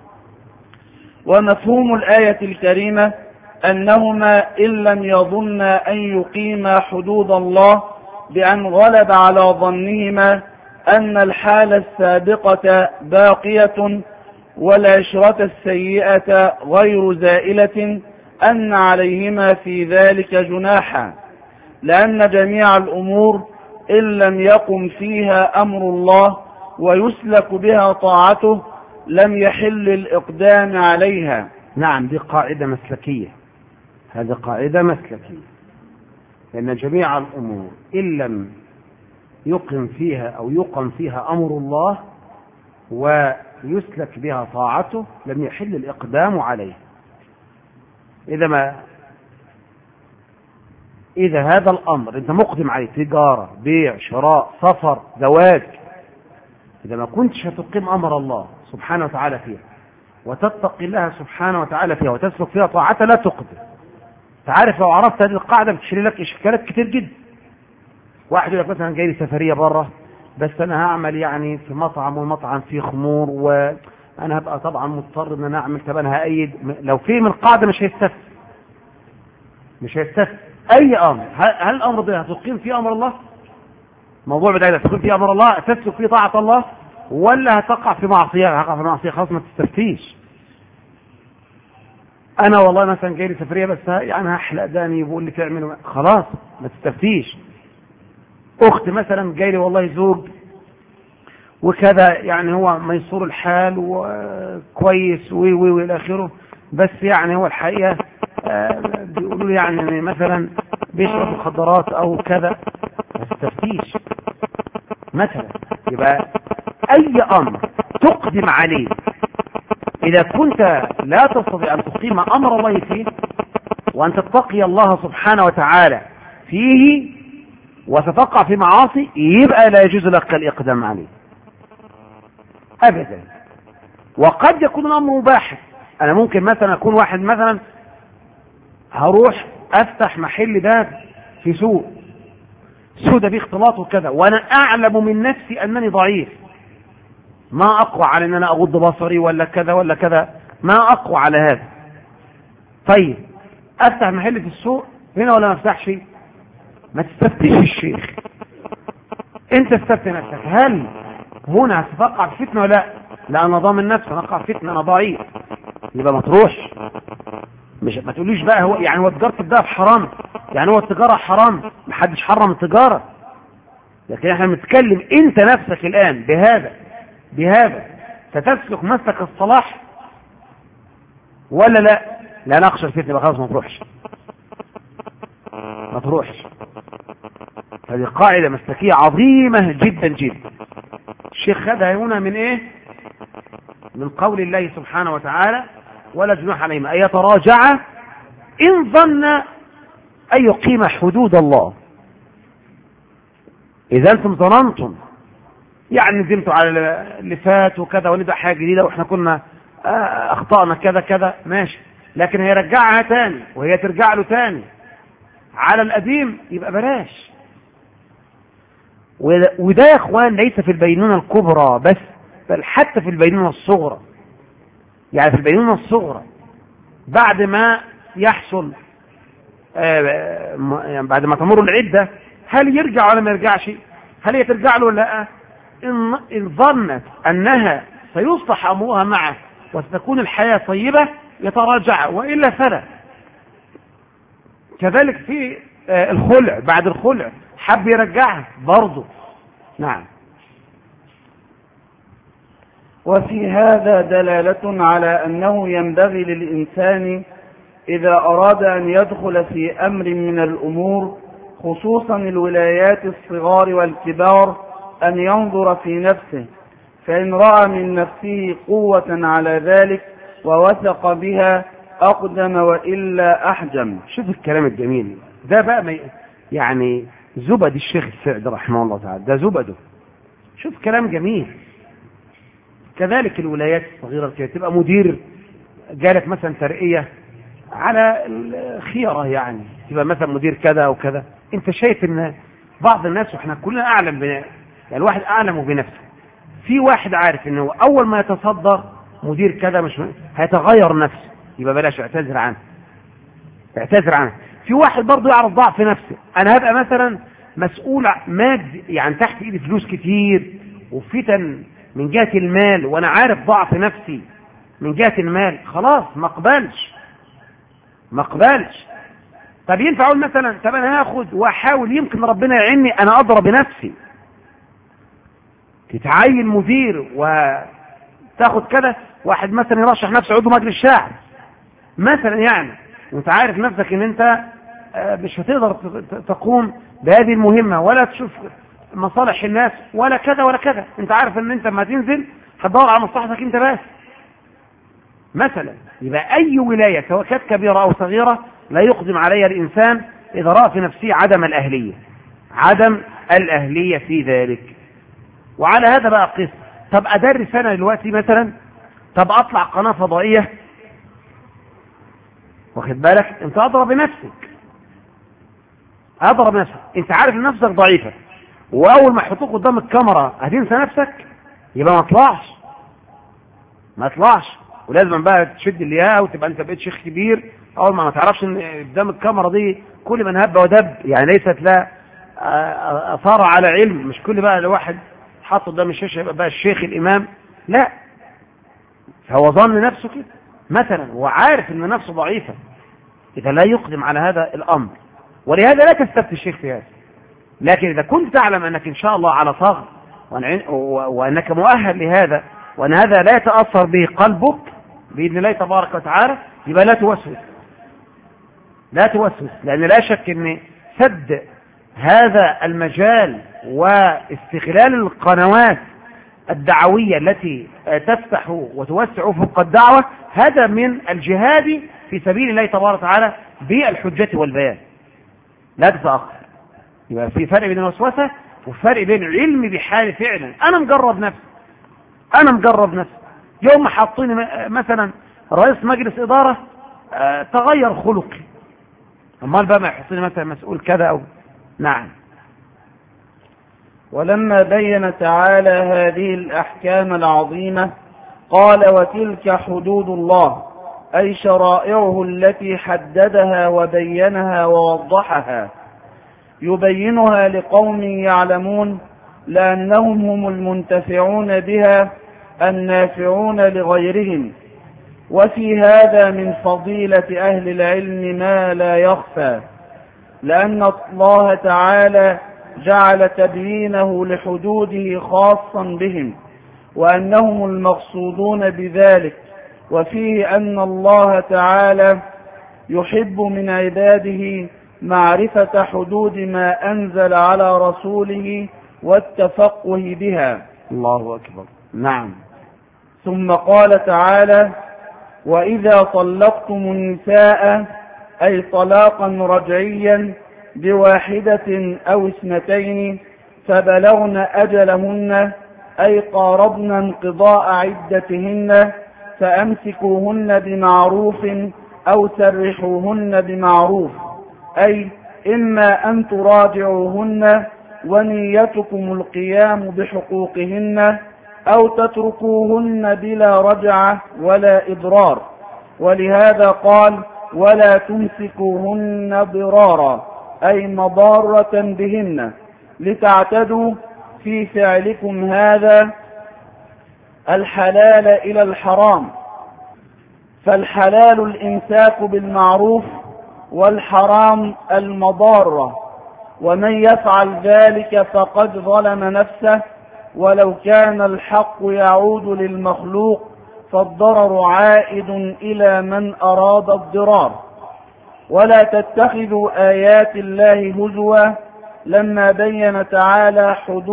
ومفهوم الآية الكريمة أنهما إن لم يظنا أن يقيما حدود الله بأن غلب على ظنهما أن الحالة السابقة باقية والعشرة السيئة غير زائلة، أن عليهما في ذلك جناحا، لأن جميع الأمور إن لم يقم فيها أمر الله ويسلك بها طاعته لم يحل الإقدام عليها. نعم، دي قاعدة مسلكية، هذه قاعدة مسلكية، لأن جميع الأمور إن لم يقم فيها أمر الله ويسلك بها طاعته لم يحل الإقدام عليه. إذا هذا الأمر أنت مقدم عليه، تجارة، بيع، شراء، سفر، زواج، إذا ما كنتش هتقيم أمر الله سبحانه وتعالى فيها وتتقي الله سبحانه وتعالى فيها وتسلك فيها طاعته لا تقدم، عارف لو عرفت هذه القاعدة بتشيل لك إشكالات كتير جدا. واحد يقول لك مثلا جاي لي سفرية بره، بس أنا هعمل يعني في مطعم، والمطعم فيه خمور، وأنا هبقى طبعا مضطر إن أنا أعمل. طب أنا هأيد لو في من القاعدة مش هيستفد أي أمر. هل الأمر ده هتقيم فيه أمر الله؟ موضوع بداية هتقيم فيه أمر الله، تسلك فيه طاعة الله، ولا هتقع في معصية؟ هقع في معصية خلاص ما تستفتيش. أنا والله مثلا جاي لي سفرية بس يعني هحلق داني، بقول لي تعمل، خلاص ما تستفتيش. أخت مثلا جاي لي والله زوج وكذا، يعني هو ميسور الحال وكويس وإلى آخره، بس يعني هو الحقيقة بيقولوا يعني مثلا بيشرب مخدرات أو كذا، ما تستفتيش مثلا. يبقى أي أمر تقدم عليه إذا كنت لا تستطيع أن تقيم أمر الله فيه، وأن تتقي الله سبحانه وتعالى فيه، وتتقع في معاصي، يبقى لا يجوز لك الإقدام عليه أبدا. وقد يكون الأمر مباح. أنا ممكن مثلا أكون واحد مثلا هروح أفتح محل باب في سوق ده فيه اختلاط وكذا، وأنا أعلم من نفسي أنني ضعيف، ما أقوى على أن أنا أغض بصري ولا كذا ولا كذا، ما أقوى على هذا. طيب أفتح محل في السوق هنا ولا ما أفتحش؟ ما تستفتيش الشيخ، أنت استفتي نفسك. هل هنا هتقع في فتنة ولا لا؟ أنا ضامن نفسي أنا أقع في فتنة، أنا ضعيف، يبقى ما تروحش. مش ما تقوليش بقى هو يعني هو تجارة الذهب حرام، يعني هو التجارة حرام، محدش حرم التجارة، لكن احنا بنتكلم انت نفسك الآن بهذا ستسلك مسلك الصلاح ولا لا؟ لا نخشى الفتنة، يبقى خلاص ما تروحش. هذه قاعدة مسلكية عظيمة جدا جدا. الشيخ خدها هنا من ايه؟ من قول الله سبحانه وتعالى: ولا جناح عليهما أن يتراجعا إن ظن أن يقيم حدود الله. إذا أنتم ظننتم يعني ندمتوا على اللي فات وكذا ونبدأ حاجة جديدة وإحنا كنا أخطأنا كذا كذا، ماشي، لكن هي رجعها تاني وهي ترجع له تاني على القديم، يبقى بلاش. وده يا اخوان ليس في البينونة الكبرى بس، بل حتى في البينونة الصغرى. يعني في البينونة الصغرى بعد ما يحصل يعني بعد ما تمر العدة، هل يرجع ولا ما يرجعش؟ هل هي ترجع له ولا لا؟ إن ظنت أنها سيصلح أمرها معه وستكون الحياة طيبة يتراجع، وإلا فلا. كذلك في الخلع، بعد الخلع حب يرجعها برضه. نعم. وفي هذا دلالة على أنه ينبغي للإنسان إذا أراد أن يدخل في أمر من الأمور، خصوصا الولايات الصغار والكبار، أن ينظر في نفسه، فإن رأى من نفسه قوة على ذلك ووثق بها أقدم، وإلا أحجم. شوف الكلام الجميل ده بقى، يعني زبد الشيخ السعدي رحمه الله تعالى، ده زبده. شوف كلام جميل. كذلك الولايات الصغيرة كده، تبقى مدير جالك مثلا ترقية على الخيرة، يعني تبقى مثلا مدير كذا أو كذا، انت شايف ان بعض الناس، واحنا كلنا أعلم يعني الواحد أعلم بنفسه، في واحد عارف انه أول ما يتصدر مدير كذا مش هيتغير نفسه، يبقى بلاش، اعتذر عنه. في واحد برضه يعرف ضعف نفسه، انا هبقى مثلا مسؤول مادي، يعني تحت ايدي فلوس كتير وفتن من جهة المال، وانا عارف ضعف نفسي من جهة المال، خلاص ما اقبلش. طب ينفع اقول مثلا طب انا هاخد واحاول يمكن ربنا يعيني، انا اضرب بنفسي، تتعين مدير وتاخد كده، واحد مثلا يرشح نفسه عضو مجلس الشعب مثلا، يعني وانت عارف نفسك ان انت مش هتقدر تقوم بهذه المهمة ولا تشوف مصالح الناس ولا كذا ولا كذا، انت عارف ان انت ما تنزل هتدور على مصلحتك انت بس مثلا. يبقى اي ولاية سواء كانت كبيرة او صغيرة لا يقدم عليها الانسان اذا رأى في نفسه عدم الأهلية في ذلك. وعلى هذا بقى قصة، طب ادرس انا دلوقتي مثلا، طب اطلع قناة فضائية واخد بالك؟ انت اضرب بنفسك، اضرب نفسك. انت عارف ان نفسك ضعيفة، واول ما يحطوك قدام الكاميرا هتنسى نفسك، يبقى ما تطلعش. ولازم بقى تشد الياقة وتبقى انت بقيت شيخ كبير. اول ما تعرفش ان قدام الكاميرا دي كل من هب ودب، يعني ليست لا اثار على علم. مش كل بقى الواحد حاط قدام الشاشة يبقى بقى الشيخ الامام، لا. فهو ظن نفسه كده مثلا، وعارف ان نفسه ضعيفة، اذا لا يقدم على هذا الامر. ولهذا لا تستفتي الشيخ في هذا. لكن اذا كنت تعلم انك ان شاء الله على ثغر، وانك مؤهل لهذا، وان هذا لا يتأثر به قلبك بإذن الله تبارك وتعالى، يبقى لا توسوس. لأن لا شك أن سد هذا المجال واستغلال القنوات الدعوية التي تفتح وتوسع فوق الدعوة، هذا من الجهاد في سبيل الله تبارك وتعالى بالحجة والبيان. لا تتأخر. يبقى في فرق بين الوسوسة وفرق بين علم بحال فعلا. أنا مجرب نفسي. يوم ما حاطيني مثلا رئيس مجلس إدارة تغير خلقي، امال بقى ما يحطيني مثلا مسؤول كذا أو نعم. ولما بين تعالى هذه الأحكام العظيمة قال: وتلك حدود الله، أي شرائعه التي حددها وبينها ووضحها، يبينها لقوم يعلمون، لأنهم هم المنتفعون بها النافعون لغيرهم. وفي هذا من فضيلة أهل العلم ما لا يخفى، لأن الله تعالى جعل تبيينه لحدوده خاصا بهم، وأنهم المقصودون بذلك. وفيه أن الله تعالى يحب من عباده معرفة حدود ما أنزل على رسوله والتفقه بها. الله أكبر. نعم. ثم قال تعالى: وإذا طلقتم النساء، أي طلاقا رجعيا بواحدة أو اثنتين، فبلغن أجلهن، أي قاربن انقضاء عدتهن، فأمسكوهن بمعروف أو سرحوهن بمعروف، أي إما أن تراجعوهن ونيتكم القيام بحقوقهن، أو تتركوهن بلا رجعة ولا إضرار. ولهذا قال: ولا تمسكوهن ضرارا، أي مضارة بهن، لتعتدوا في فعلكم هذا الحلال إلى الحرام. فالحلال الإمساك بالمعروف، والحرام المضارة، ومن يفعل ذلك فقد ظلم نفسه، ولو كان الحق يعود للمخلوق فالضرر عائد إلى من أراد الضرار. ولا تتخذوا آيات الله هزوا، لما بين تعالى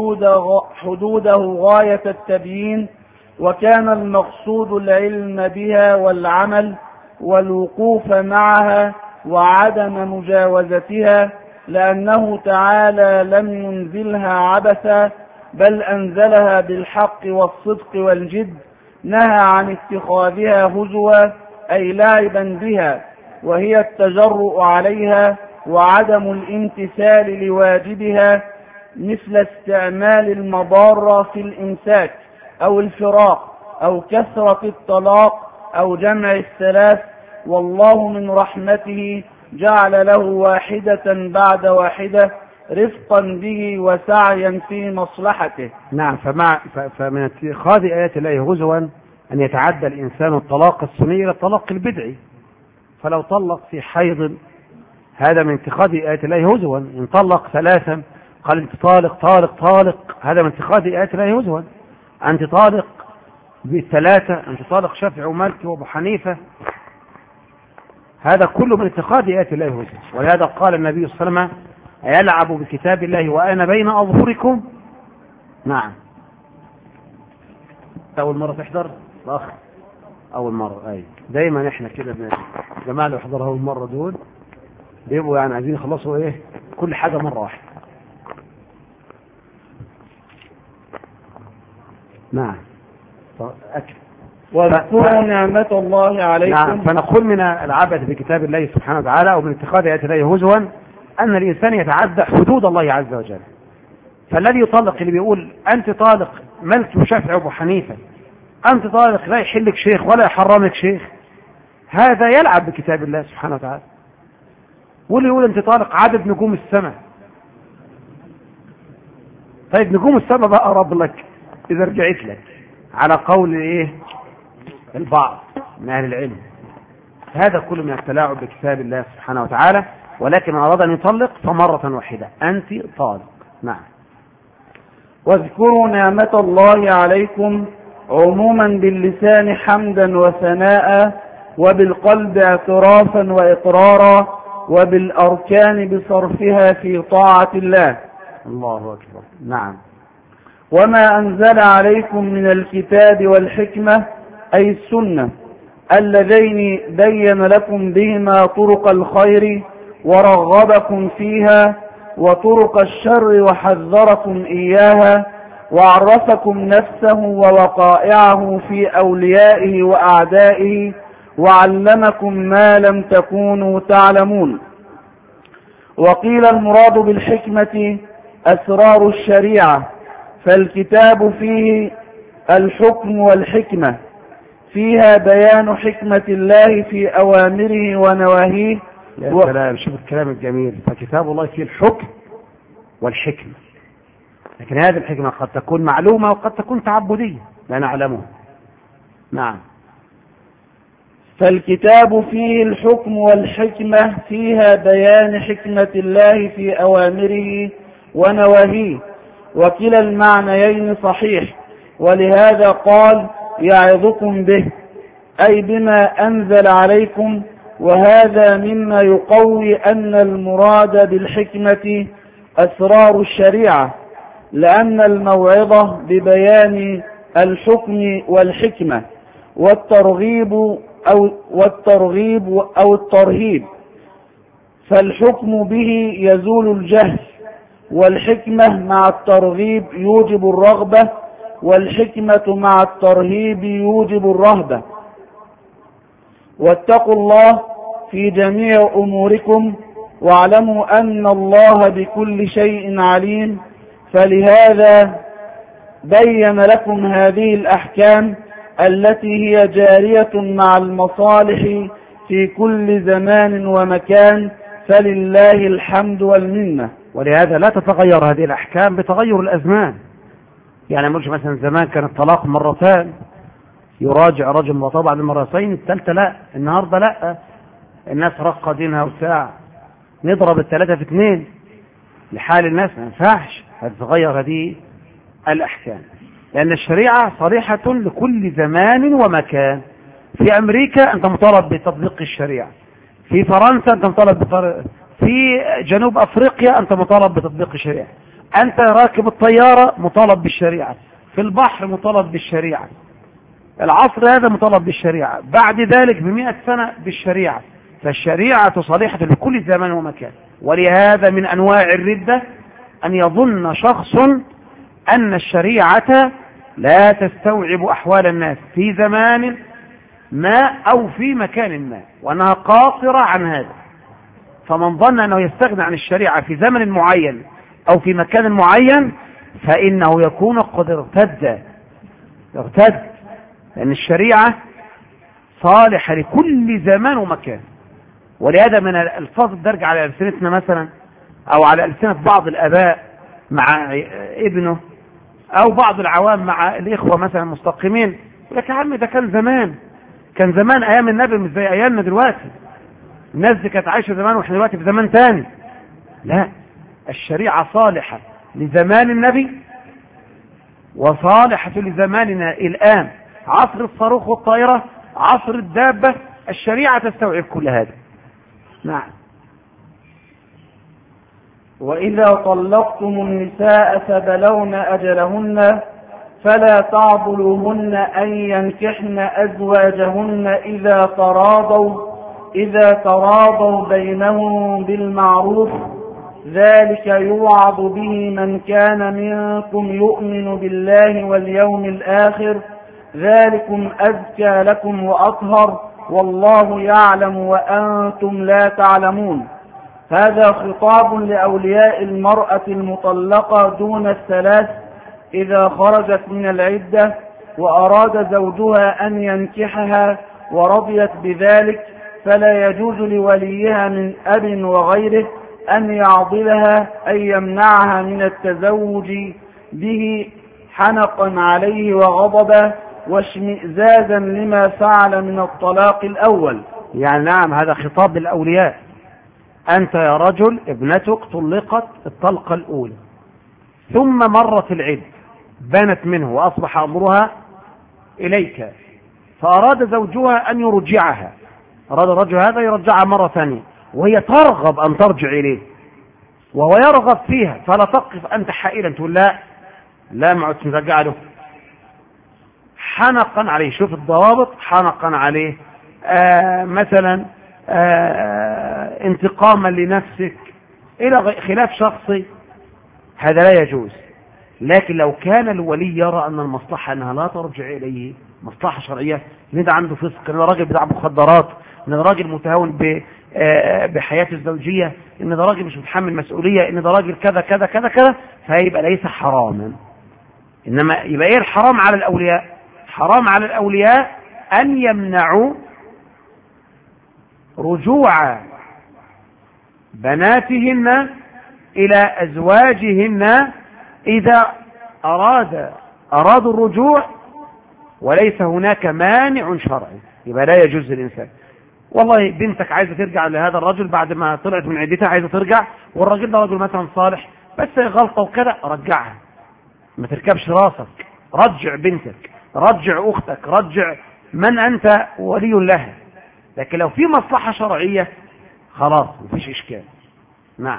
حدوده غاية التبيين، وكان المقصود العلم بها والعمل والوقوف معها وعدم مجاوزتها، لأنه تعالى لم ينزلها عبثا، بل أنزلها بالحق والصدق والجد. نهى عن اتخاذها هزوا، أي لعبا بها، وهي التجرؤ عليها وعدم الامتثال لواجبها، مثل استعمال المضارة في الإمساك أو الفراق أو كثرة الطلاق أو جمع الثلاث. والله من رحمته جعل له واحدة بعد واحدة، رفقا به وسعيا في مصلحته. نعم. فمن اتخاذ آيات الله هزوا أن يتعدى الإنسان الطلاق السني إلى الطلاق البدعي. فلو طلق في حيض، هذا من اتخاذ آيات الله هزوا. إن طلق ثلاثا قال أنت طالق، هذا من اتخاذ آيات الله هزوا. أنت طالق بالثلاثة، أنت طالق شافعي ومالكي وأبو حنيفة، هذا كله من اتخاذ آيات الله هزوا. ولهذا قال النبي صلى الله عليه وسلم: يلعب بكتاب الله وأنا بين أظهركم. نعم. أول مرة تحضر الأخ، أول مرة. أي دايما إحنا كده جماعة اللي يحضرها أول مرة دول بيبقوا يعني عايزين يخلصوا إيه كل حاجة مرة واحدة. نعم. أكل واذكروا نعمة الله عليكم. نعم. فنقول من العبث بكتاب الله سبحانه وتعالى ومن اتخاذ آيات الله هزوا أن الإنسان يتعدى حدود الله عز وجل. فالذي يطلق اللي بيقول أنت طالق مالك وشافعي وأبو حنيفة، أنت طالق لا يحلك شيخ ولا يحرمك شيخ، هذا يلعب بكتاب الله سبحانه وتعالى. واللي يقول أنت طالق عدد نجوم السماء، طيب نجوم السماء بقى أقرب لك إذا رجعت لك على قول إيه البعض من أهل العلم. هذا كله من التلاعب بكتاب الله سبحانه وتعالى. ولكن أراد أن يطلق فمرة واحدة أنت طالق. نعم. واذكروا نعمة الله عليكم عموما باللسان حمدا وثناء، وبالقلب اعترافا وإقرارا، وبالأركان بصرفها في طاعة الله. الله أكبر. نعم. وما أنزل عليكم من الكتاب والحكمة أي السنة اللذين بين لكم بهما طرق الخير ورغبكم فيها وطرق الشر وحذركم إياها، وعرفكم نفسه ووقائعه في أوليائه وأعدائه، وعلمكم ما لم تكونوا تعلمون. وقيل المراد بالحكمة أسرار الشريعة، فالكتاب فيه الحكم والحكمة، فيها بيان حكمة الله في أوامره ونواهيه. يا سلام، شوف الكلام الجميل. فكتاب الله فيه الحكم والحكمة، لكن هذه الحكمة قد تكون معلومة وقد تكون تعبدية لا نعلمها. نعم. فالكتاب فيه الحكم والحكمة، فيها بيان حكمة الله في أوامره ونواهيه، وكلا المعنيين صحيح. ولهذا قال يعظكم به، أي بما أنزل عليكم. وهذا مما يقوي أن المراد بالحكمة أسرار الشريعة، لأن الموعظة ببيان الحكم والحكمة والترغيب أو الترهيب، فالحكم به يزول الجهل، والحكمة مع الترغيب يوجب الرغبة، والحكمة مع الترهيب يوجب الرهبة. واتقوا الله في جميع أموركم، واعلموا أن الله بكل شيء عليم. فلهذا بين لكم هذه الأحكام التي هي جارية مع المصالح في كل زمان ومكان، فلله الحمد والمنة. ولهذا لا تتغير هذه الأحكام بتغير الأزمان. يعني مش مثلا زمان كان الطلاق مرتان، يراجع رجل مرتين بعد المرتين، الثالثة لا، النهاردة لا، الناس رقة دينها وساعة، نضرب الثلاثة في اثنين لحال الناس، ما ينفعش هتتغير هذه الأحكام، لأن الشريعة صريحة لكل زمان ومكان. في أمريكا أنت مطالب بتطبيق الشريعة، في فرنسا أنت مطالب في جنوب أفريقيا أنت مطالب بتطبيق الشريعة، أنت راكب الطيارة مطالب بالشريعة، في البحر مطالب بالشريعة، العصر هذا مطالب بالشريعة، بعد ذلك ب100 سنة بالشريعة. فالشريعة صريحة لكل زمان ومكان. ولهذا من أنواع الردة أن يظن شخص أن الشريعة لا تستوعب أحوال الناس في زمان ما أو في مكان ما، وأنها قاصرة عن هذا. فمن ظن أنه يستغنى عن الشريعة في زمن معين أو في مكان معين فإنه يكون قد ارتد، لأن الشريعة صالحة لكل زمان ومكان. ولهذا من الفاظ الدرج على ألسنتنا مثلا أو على ألسنة بعض الآباء مع ابنه أو بعض العوام مع الإخوة مثلا المستقيمين، لك يا عم ده كان زمان أيام النبي مش زي أيامنا دلوقتي، الناس دي كانت عايشة زمان وإحنا دلوقتي في زمان تاني. لا، الشريعة صالحة لزمان النبي وصالحة لزماننا الآن، عصر الصاروخ والطائرة، عصر الدابة، الشريعة تستوعب كل هذا. نعم. وإذا طلقتم النساء فبلغن أجلهن فلا تعضلوهن أن ينكحن أزواجهن إذا تراضوا بينهم بالمعروف، ذلك يوعظ به من كان منكم يؤمن بالله واليوم الآخر، ذلكم أزكى لكم وأطهر والله يعلم وأنتم لا تعلمون. هذا خطاب لأولياء المرأة المطلقة دون الثلاث إذا خرجت من العدة وأراد زوجها أن ينكحها ورضيت بذلك، فلا يجوز لوليها من أب وغيره أن يعضلها أي يمنعها من التزوج به حنقا عليه وغضبا واشمئزازا لما فعل من الطلاق الأول. يعني نعم، هذا خطاب للأولياء. أنت يا رجل ابنتك طلقت الطلقة الأولى ثم مرت العدة بانت منه وأصبح أمرها إليك، فأراد زوجها أن يرجعها، أراد الرجل هذا يرجعها مرة ثانية وهي ترغب أن ترجع إليه وهو يرغب فيها، فلا تقف أنت حائلا تقول لا معد ترجع له حنقا عليه. شوف الضوابط، حنقا عليه مثلا انتقاما لنفسك إلى خلاف شخصي، هذا لا يجوز. لكن لو كان الولي يرى أن المصلحة أنها لا ترجع إليه، مصلحة شرعية، إن ده عنده فسق، إن ده راجل بتاع مخدرات، إن ده راجل متهاون بحياته الزوجية، إن ده راجل مش متحمل مسؤولية، إن ده راجل كذا كذا كذا كذا، فيبقى ليس حراما. إنما يبقى إيه الحرام على الأولياء؟ حرام على الأولياء أن يمنعوا رجوع بناتهن إلى أزواجهن إذا أرادوا الرجوع وليس هناك مانع شرعي، يبقى لا يجوز للإنسان. والله بنتك عايزة ترجع لهذا الرجل بعد ما طلعت من عدتها، عايزة ترجع، والراجل ده رجل مثلا صالح بس غلطة وكذا، رجعها، ما تركبش راسك، رجع بنتك، رجع أختك، رجع من أنت ولي لها. لكن لو في مصلحة شرعية خلاص مفيش إشكال. نعم.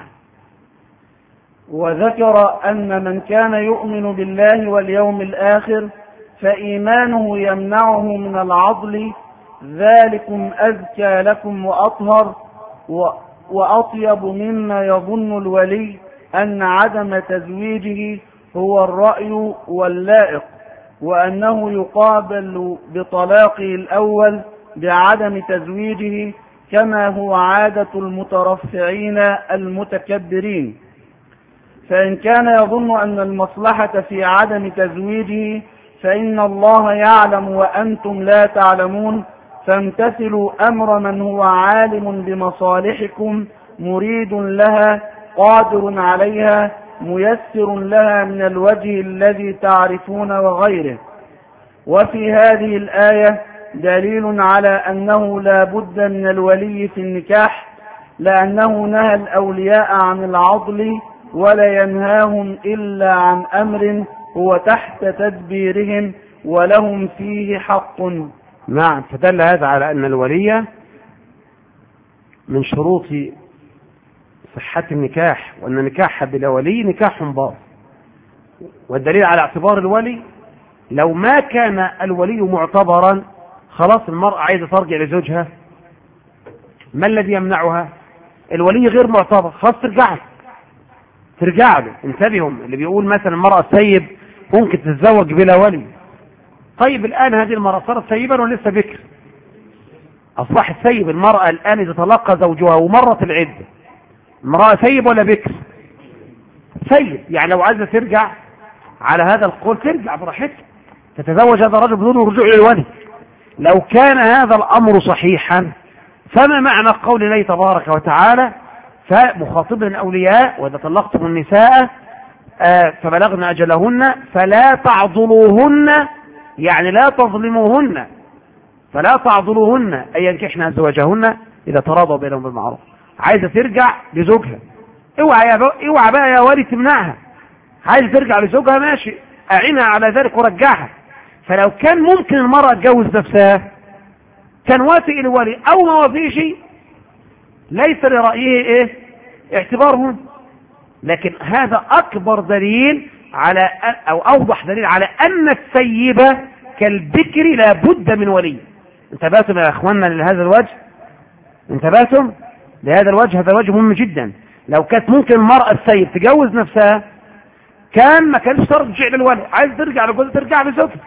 وذكر أن من كان يؤمن بالله واليوم الآخر فإيمانه يمنعه من العضل، ذلكم أزكى لكم وأطهر وأطيب مما يظن الولي أن عدم تزويجه هو الرأي واللائق، وأنه يقابل بطلاقه الأول بعدم تزويجه كما هو عادة المترفعين المتكبرين. فإن كان يظن أن المصلحة في عدم تزويجه فإن الله يعلم وأنتم لا تعلمون، فامتثلوا أمر من هو عالم بمصالحكم مريد لها قادر عليها ميسر لها من الوجه الذي تعرفون وغيره. وفي هذه الآية دليل على أنه لا بد من الولي في النكاح، لأنه نهى الأولياء عن العضل ولا ينهاهم إلا عن أمر هو تحت تدبيرهم ولهم فيه حق. نعم. فدل هذا على أن الولي من شروط صحة النكاح، وأن نكاح بلا ولي نكاح باطل. والدليل على اعتبار الولي، لو ما كان الولي معتبرا خلاص المرأة عايزة ترجع لزوجها، ما الذي يمنعها؟ الولي غير معتبر، خلاص ترجع له. انتبهوا، اللي بيقول مثلا المرأة سيب ممكن تتزوج بلا ولي. طيب الآن هذه المرأة صارت سيبا ولسه بكر، أصبحت سيب. المرأة الآن إذا طلق زوجها ومرت العدة، المرأة سيب ولا بكر؟ سيب. يعني لو عايزة ترجع على هذا القول ترجع براحتها، تتزوج هذا الرجل بدون رجوع للولي. لو كان هذا الأمر صحيحا فما معنى قول الله تبارك وتعالى فمخاطبا الأولياء وإذا طلقتم النساء فبلغن أجلهن فلا تعضلوهن، يعني لا تظلموهن، فلا تعضلوهن أي ينكحن أزواجهن إذا تراضوا بينهم بالمعروف. عايزة ترجع لزوجها، اوعى بقى يا ولي تمنعها. عايزة ترجع لزوجها ماشي، أعينها على ذلك ورجعها. فلو كان ممكن المرأة تجوز نفسها كان وافق الولي، أو ما وافقش ليس لرأيه اعتبارهم. لكن هذا أكبر دليل على أو أوضح دليل على أن السيبة كالبكر لا بد من ولي. انتبهتم يا أخواننا لهذا الوجه؟ انتبهتم لهذا الوجه؟ هذا الوجه مهم جدا. لو كانت ممكن المرأة السيب تجوز نفسها كان ما كانش ترجع للولي، عايز ترجع لجوزها ترجع لزوجها.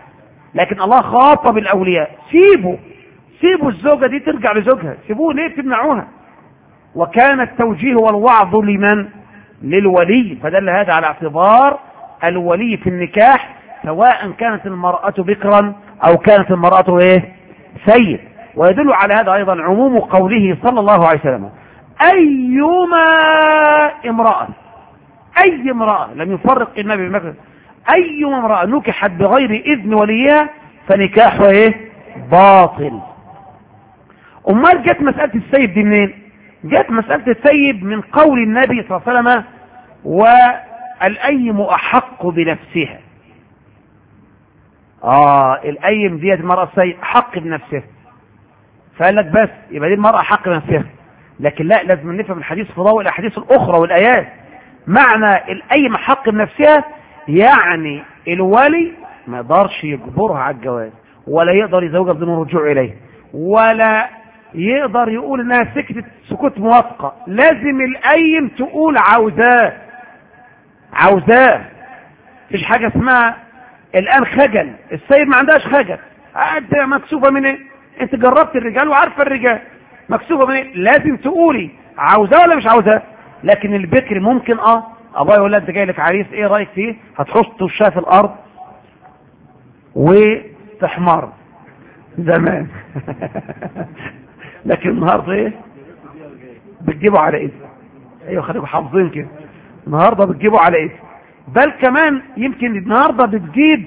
لكن الله خاطب الاولياء سيبوا الزوجة دي ترجع لزوجها، سيبوه ليه تمنعوها؟ وكان التوجيه والوعظ لمن؟ للولي. فدل هذا على اعتبار الولي في النكاح سواء كانت المرأة بكرا او كانت المرأة سيد. ويدل على هذا ايضا عموم قوله صلى الله عليه وسلم ايما امرأة لم يفرق النبي بمكر، ايما امرأة نكحت بغير اذن وليها فنكاحها باطل. امال جت مسألة السيب دي منين؟ جت مسألة السيب من قول النبي صلى الله عليه وسلم والأيم أحق بنفسها. الأيم ديت المرأة السيب حق بنفسها، فقال لك بس يبقى دي المرأة حق بنفسها. لكن لا، لازم نفهم الحديث في ضوء الأحاديث الأخرى والآيات. معنى الأيم حق بنفسها يعني الولي ما يقدرش يجبرها على الجواز، ولا يقدر يزوجها بدون الرجوع إليه، ولا يقدر يقول انها سكتت سكوت موافقة. لازم الأيم تقول عاوزاه. مفيش حاجة اسمها الآن خجل، السيد ما عندهاش خجل. انت مكسوفة من ايه؟ انت جربت الرجال وعارفة الرجال، مكسوفة من ايه؟ لازم تقولي عاوزاه ولا مش عاوزاه. لكن البكر ممكن ابويا يقول لك انت جاي لك عريس، ايه رايك فيه؟ هتحط وشها في الارض وتحمر زمان لكن النهارده بتجيبوا على ايدي. ايوه خليكم حافظين كده، النهارده بتجيبوا على ايدي. بل كمان يمكن النهارده بتجيب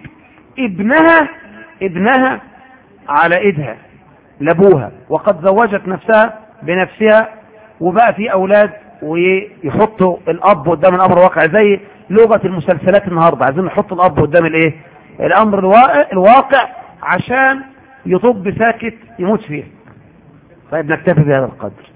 ابنها على ايدها لابوها، وقد زوجت نفسها بنفسها وبقى في اولاد، ويحطوا الاب قدام الامر الواقع زي لغة المسلسلات النهارده، عايزين نحط الاب قدام الامر الواقع عشان يطب ساكت يموت فيه. طيب نكتفي بهذا القدر.